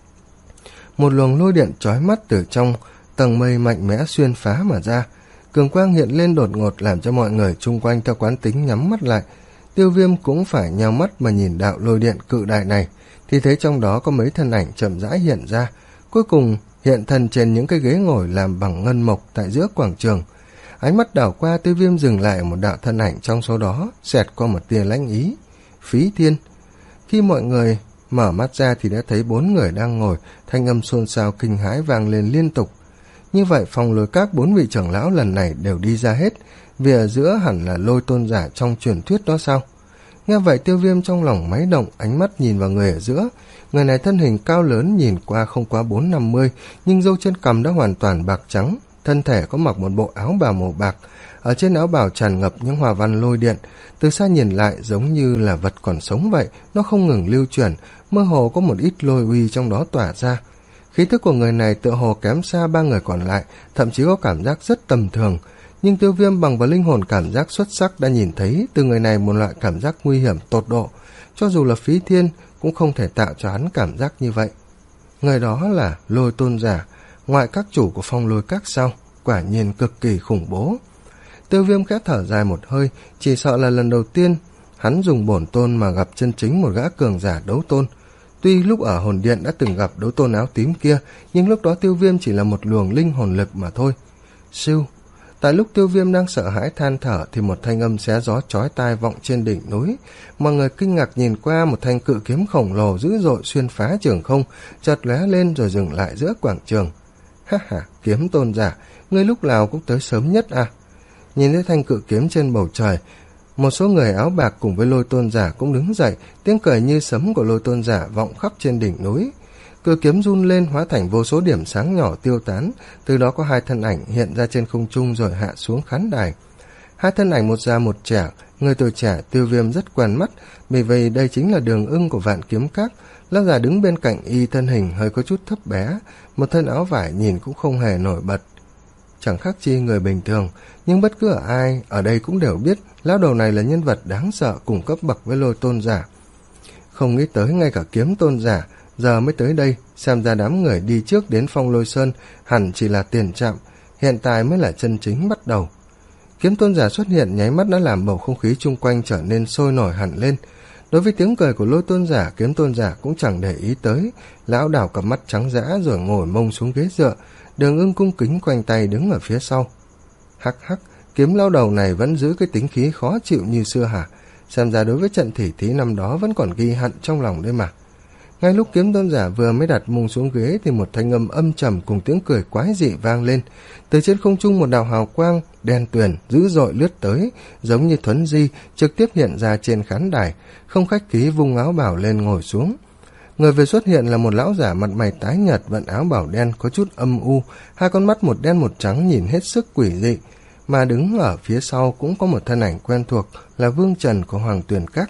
Một luồng lôi điện chói mắt từ trong tầng mây mạnh mẽ xuyên phá mà ra. Cường quang hiện lên đột ngột làm cho mọi người chung quanh theo quán tính nhắm mắt lại. Tiêu Viêm cũng phải nheo mắt mà nhìn đạo lôi điện cự đại này, thì thấy trong đó có mấy thân ảnh chậm rãi hiện ra, cuối cùng hiện thân trên những cái ghế ngồi làm bằng ngân mộc tại giữa quảng trường. Ánh mắt đảo qua, Tiêu Viêm dừng lại ở một đạo thân ảnh trong số đó, xẹt qua một tia lãnh ý. Phí Thiên. Khi mọi người mở mắt ra thì đã thấy bốn người đang ngồi, thanh âm xôn xao kinh hãi vang lên liên tục. Như vậy Phong Lôi Các bốn vị trưởng lão lần này đều đi ra hết, vì ở giữa hẳn là Lôi Tôn giả trong truyền thuyết đó sao? Nghe vậy Tiêu Viêm trong lòng máy động, ánh mắt nhìn vào người ở giữa. Người này thân hình cao lớn, nhìn qua không quá bốn năm mươi, nhưng râu trên cằm đã hoàn toàn bạc trắng, thân thể có mặc một bộ áo bào màu bạc. Ở trên áo bào tràn ngập những hoa văn lôi điện, từ xa nhìn lại giống như là vật còn sống vậy, nó không ngừng lưu chuyển, mơ hồ có một ít lôi uy trong đó tỏa ra. Khí thức của người này tựa hồ kém xa ba người còn lại, thậm chí có cảm giác rất tầm thường. Nhưng Tiêu Viêm bằng vào linh hồn cảm giác xuất sắc đã nhìn thấy từ người này một loại cảm giác nguy hiểm tột độ, cho dù là Phí Thiên cũng không thể tạo cho hắn cảm giác như vậy. Người đó là Lôi Tôn giả, ngoại các chủ của Phong Lôi Các sao? Quả nhiên cực kỳ khủng bố. Tiêu Viêm khẽ thở dài một hơi, chỉ sợ là lần đầu tiên hắn dùng bổn tôn mà gặp chân chính một gã cường giả đấu tôn. Tuy lúc ở hồn điện đã từng gặp đấu tôn áo tím kia, nhưng lúc đó Tiêu Viêm chỉ là một luồng linh hồn lực mà thôi. Siêu. Tại lúc Tiêu Viêm đang sợ hãi than thở thì một thanh âm xé gió chói tai vọng trên đỉnh núi. Mọi người kinh ngạc nhìn qua, một thanh cự kiếm khổng lồ dữ dội xuyên phá trường không, chợt lóe lên rồi dừng lại giữa quảng trường. Ha ha, Kiếm Tôn giả, ngươi lúc nào cũng tới sớm nhất à? Nhìn thấy thanh cự kiếm trên bầu trời, một số người áo bạc cùng với Lôi Tôn giả cũng đứng dậy, tiếng cười như sấm của Lôi Tôn giả vọng khắp trên đỉnh núi. Cự kiếm run lên hóa thành vô số điểm sáng nhỏ tiêu tán, từ đó có hai thân ảnh hiện ra trên không trung rồi hạ xuống khán đài. Hai thân ảnh một già một trẻ, người tuổi trẻ Tiêu Viêm rất quen mắt, vì vậy đây chính là Đường Ưng của Vạn Kiếm Các. Lão già đứng bên cạnh y thân hình hơi có chút thấp bé, một thân áo vải nhìn cũng không hề nổi bật, chẳng khác chi người bình thường, nhưng bất cứ ở ai ở đây cũng đều biết lão đầu này là nhân vật đáng sợ cùng cấp bậc với Lôi Tôn giả. Không nghĩ tới ngay cả Kiếm Tôn giả giờ mới tới đây, xem ra đám người đi trước đến Phong Lôi Sơn hẳn chỉ là tiền trạm, hiện tại mới là chân chính bắt đầu. Kiếm Tôn giả xuất hiện nháy mắt đã làm bầu không khí chung quanh trở nên sôi nổi hẳn lên. Đối với tiếng cười của Lôi Tôn giả, Kiếm Tôn giả cũng chẳng để ý tới, lão đảo cặp mắt trắng dã rồi ngồi mông xuống ghế dựa. Đường Ưng cung kính quanh tay đứng ở phía sau. Hắc hắc, Kiếm lão đầu này vẫn giữ cái tính khí khó chịu như xưa hả? Xem ra đối với trận tỉ thí năm đó vẫn còn ghi hận trong lòng đấy mà. Ngay lúc Kiếm Tôn giả vừa mới đặt mông xuống ghế thì một thanh âm âm trầm cùng tiếng cười quái dị vang lên. Từ trên không trung một đạo hào quang đen tuyền dữ dội lướt tới, giống như thuấn di, trực tiếp hiện ra trên khán đài, không khách khí vung áo bào lên ngồi xuống. Người vừa xuất hiện là một lão giả mặt mày tái nhợt, vận áo bào đen có chút âm u, hai con mắt một đen một trắng nhìn hết sức quỷ dị, mà đứng ở phía sau cũng có một thân ảnh quen thuộc là Vương Trần của Hoàng Tuyền Các.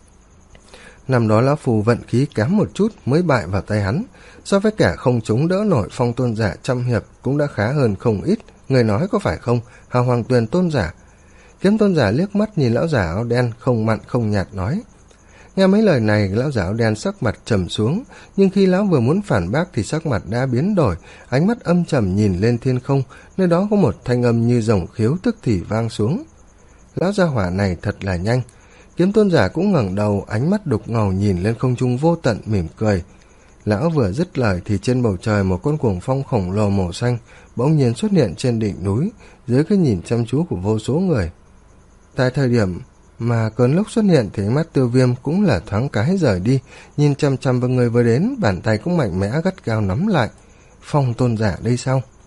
Năm đó lão phù vận khí kém một chút mới bại vào tay hắn, so với kẻ không chống đỡ nổi Phong Tôn giả trăm hiệp cũng đã khá hơn không ít, người nói có phải không, hả Hoàng Tuyền Tôn giả? Kiếm Tôn giả liếc mắt nhìn lão giả áo đen không mặn không nhạt nói: Nghe mấy lời này, lão giả áo đen sắc mặt trầm xuống, nhưng khi lão vừa muốn phản bác thì sắc mặt đã biến đổi, ánh mắt âm trầm nhìn lên thiên không, nơi đó có một thanh âm như rồng khiếu tức thì vang xuống. Lão gia hỏa này thật là nhanh. Kiếm tôn giả cũng ngẩng đầu, ánh mắt đục ngầu nhìn lên không trung vô tận mỉm cười. Lão vừa dứt lời thì trên bầu trời một con cuồng phong khổng lồ màu xanh bỗng nhiên xuất hiện trên đỉnh núi, dưới cái nhìn chăm chú của vô số người. Tại thời điểm mà cơn lốc xuất hiện thì ánh mắt Tiêu Viêm cũng là thoáng cái rời đi, nhìn chăm chăm vào người vừa đến, bàn tay cũng mạnh mẽ gắt gao nắm lại. Phong tôn giả đây sao?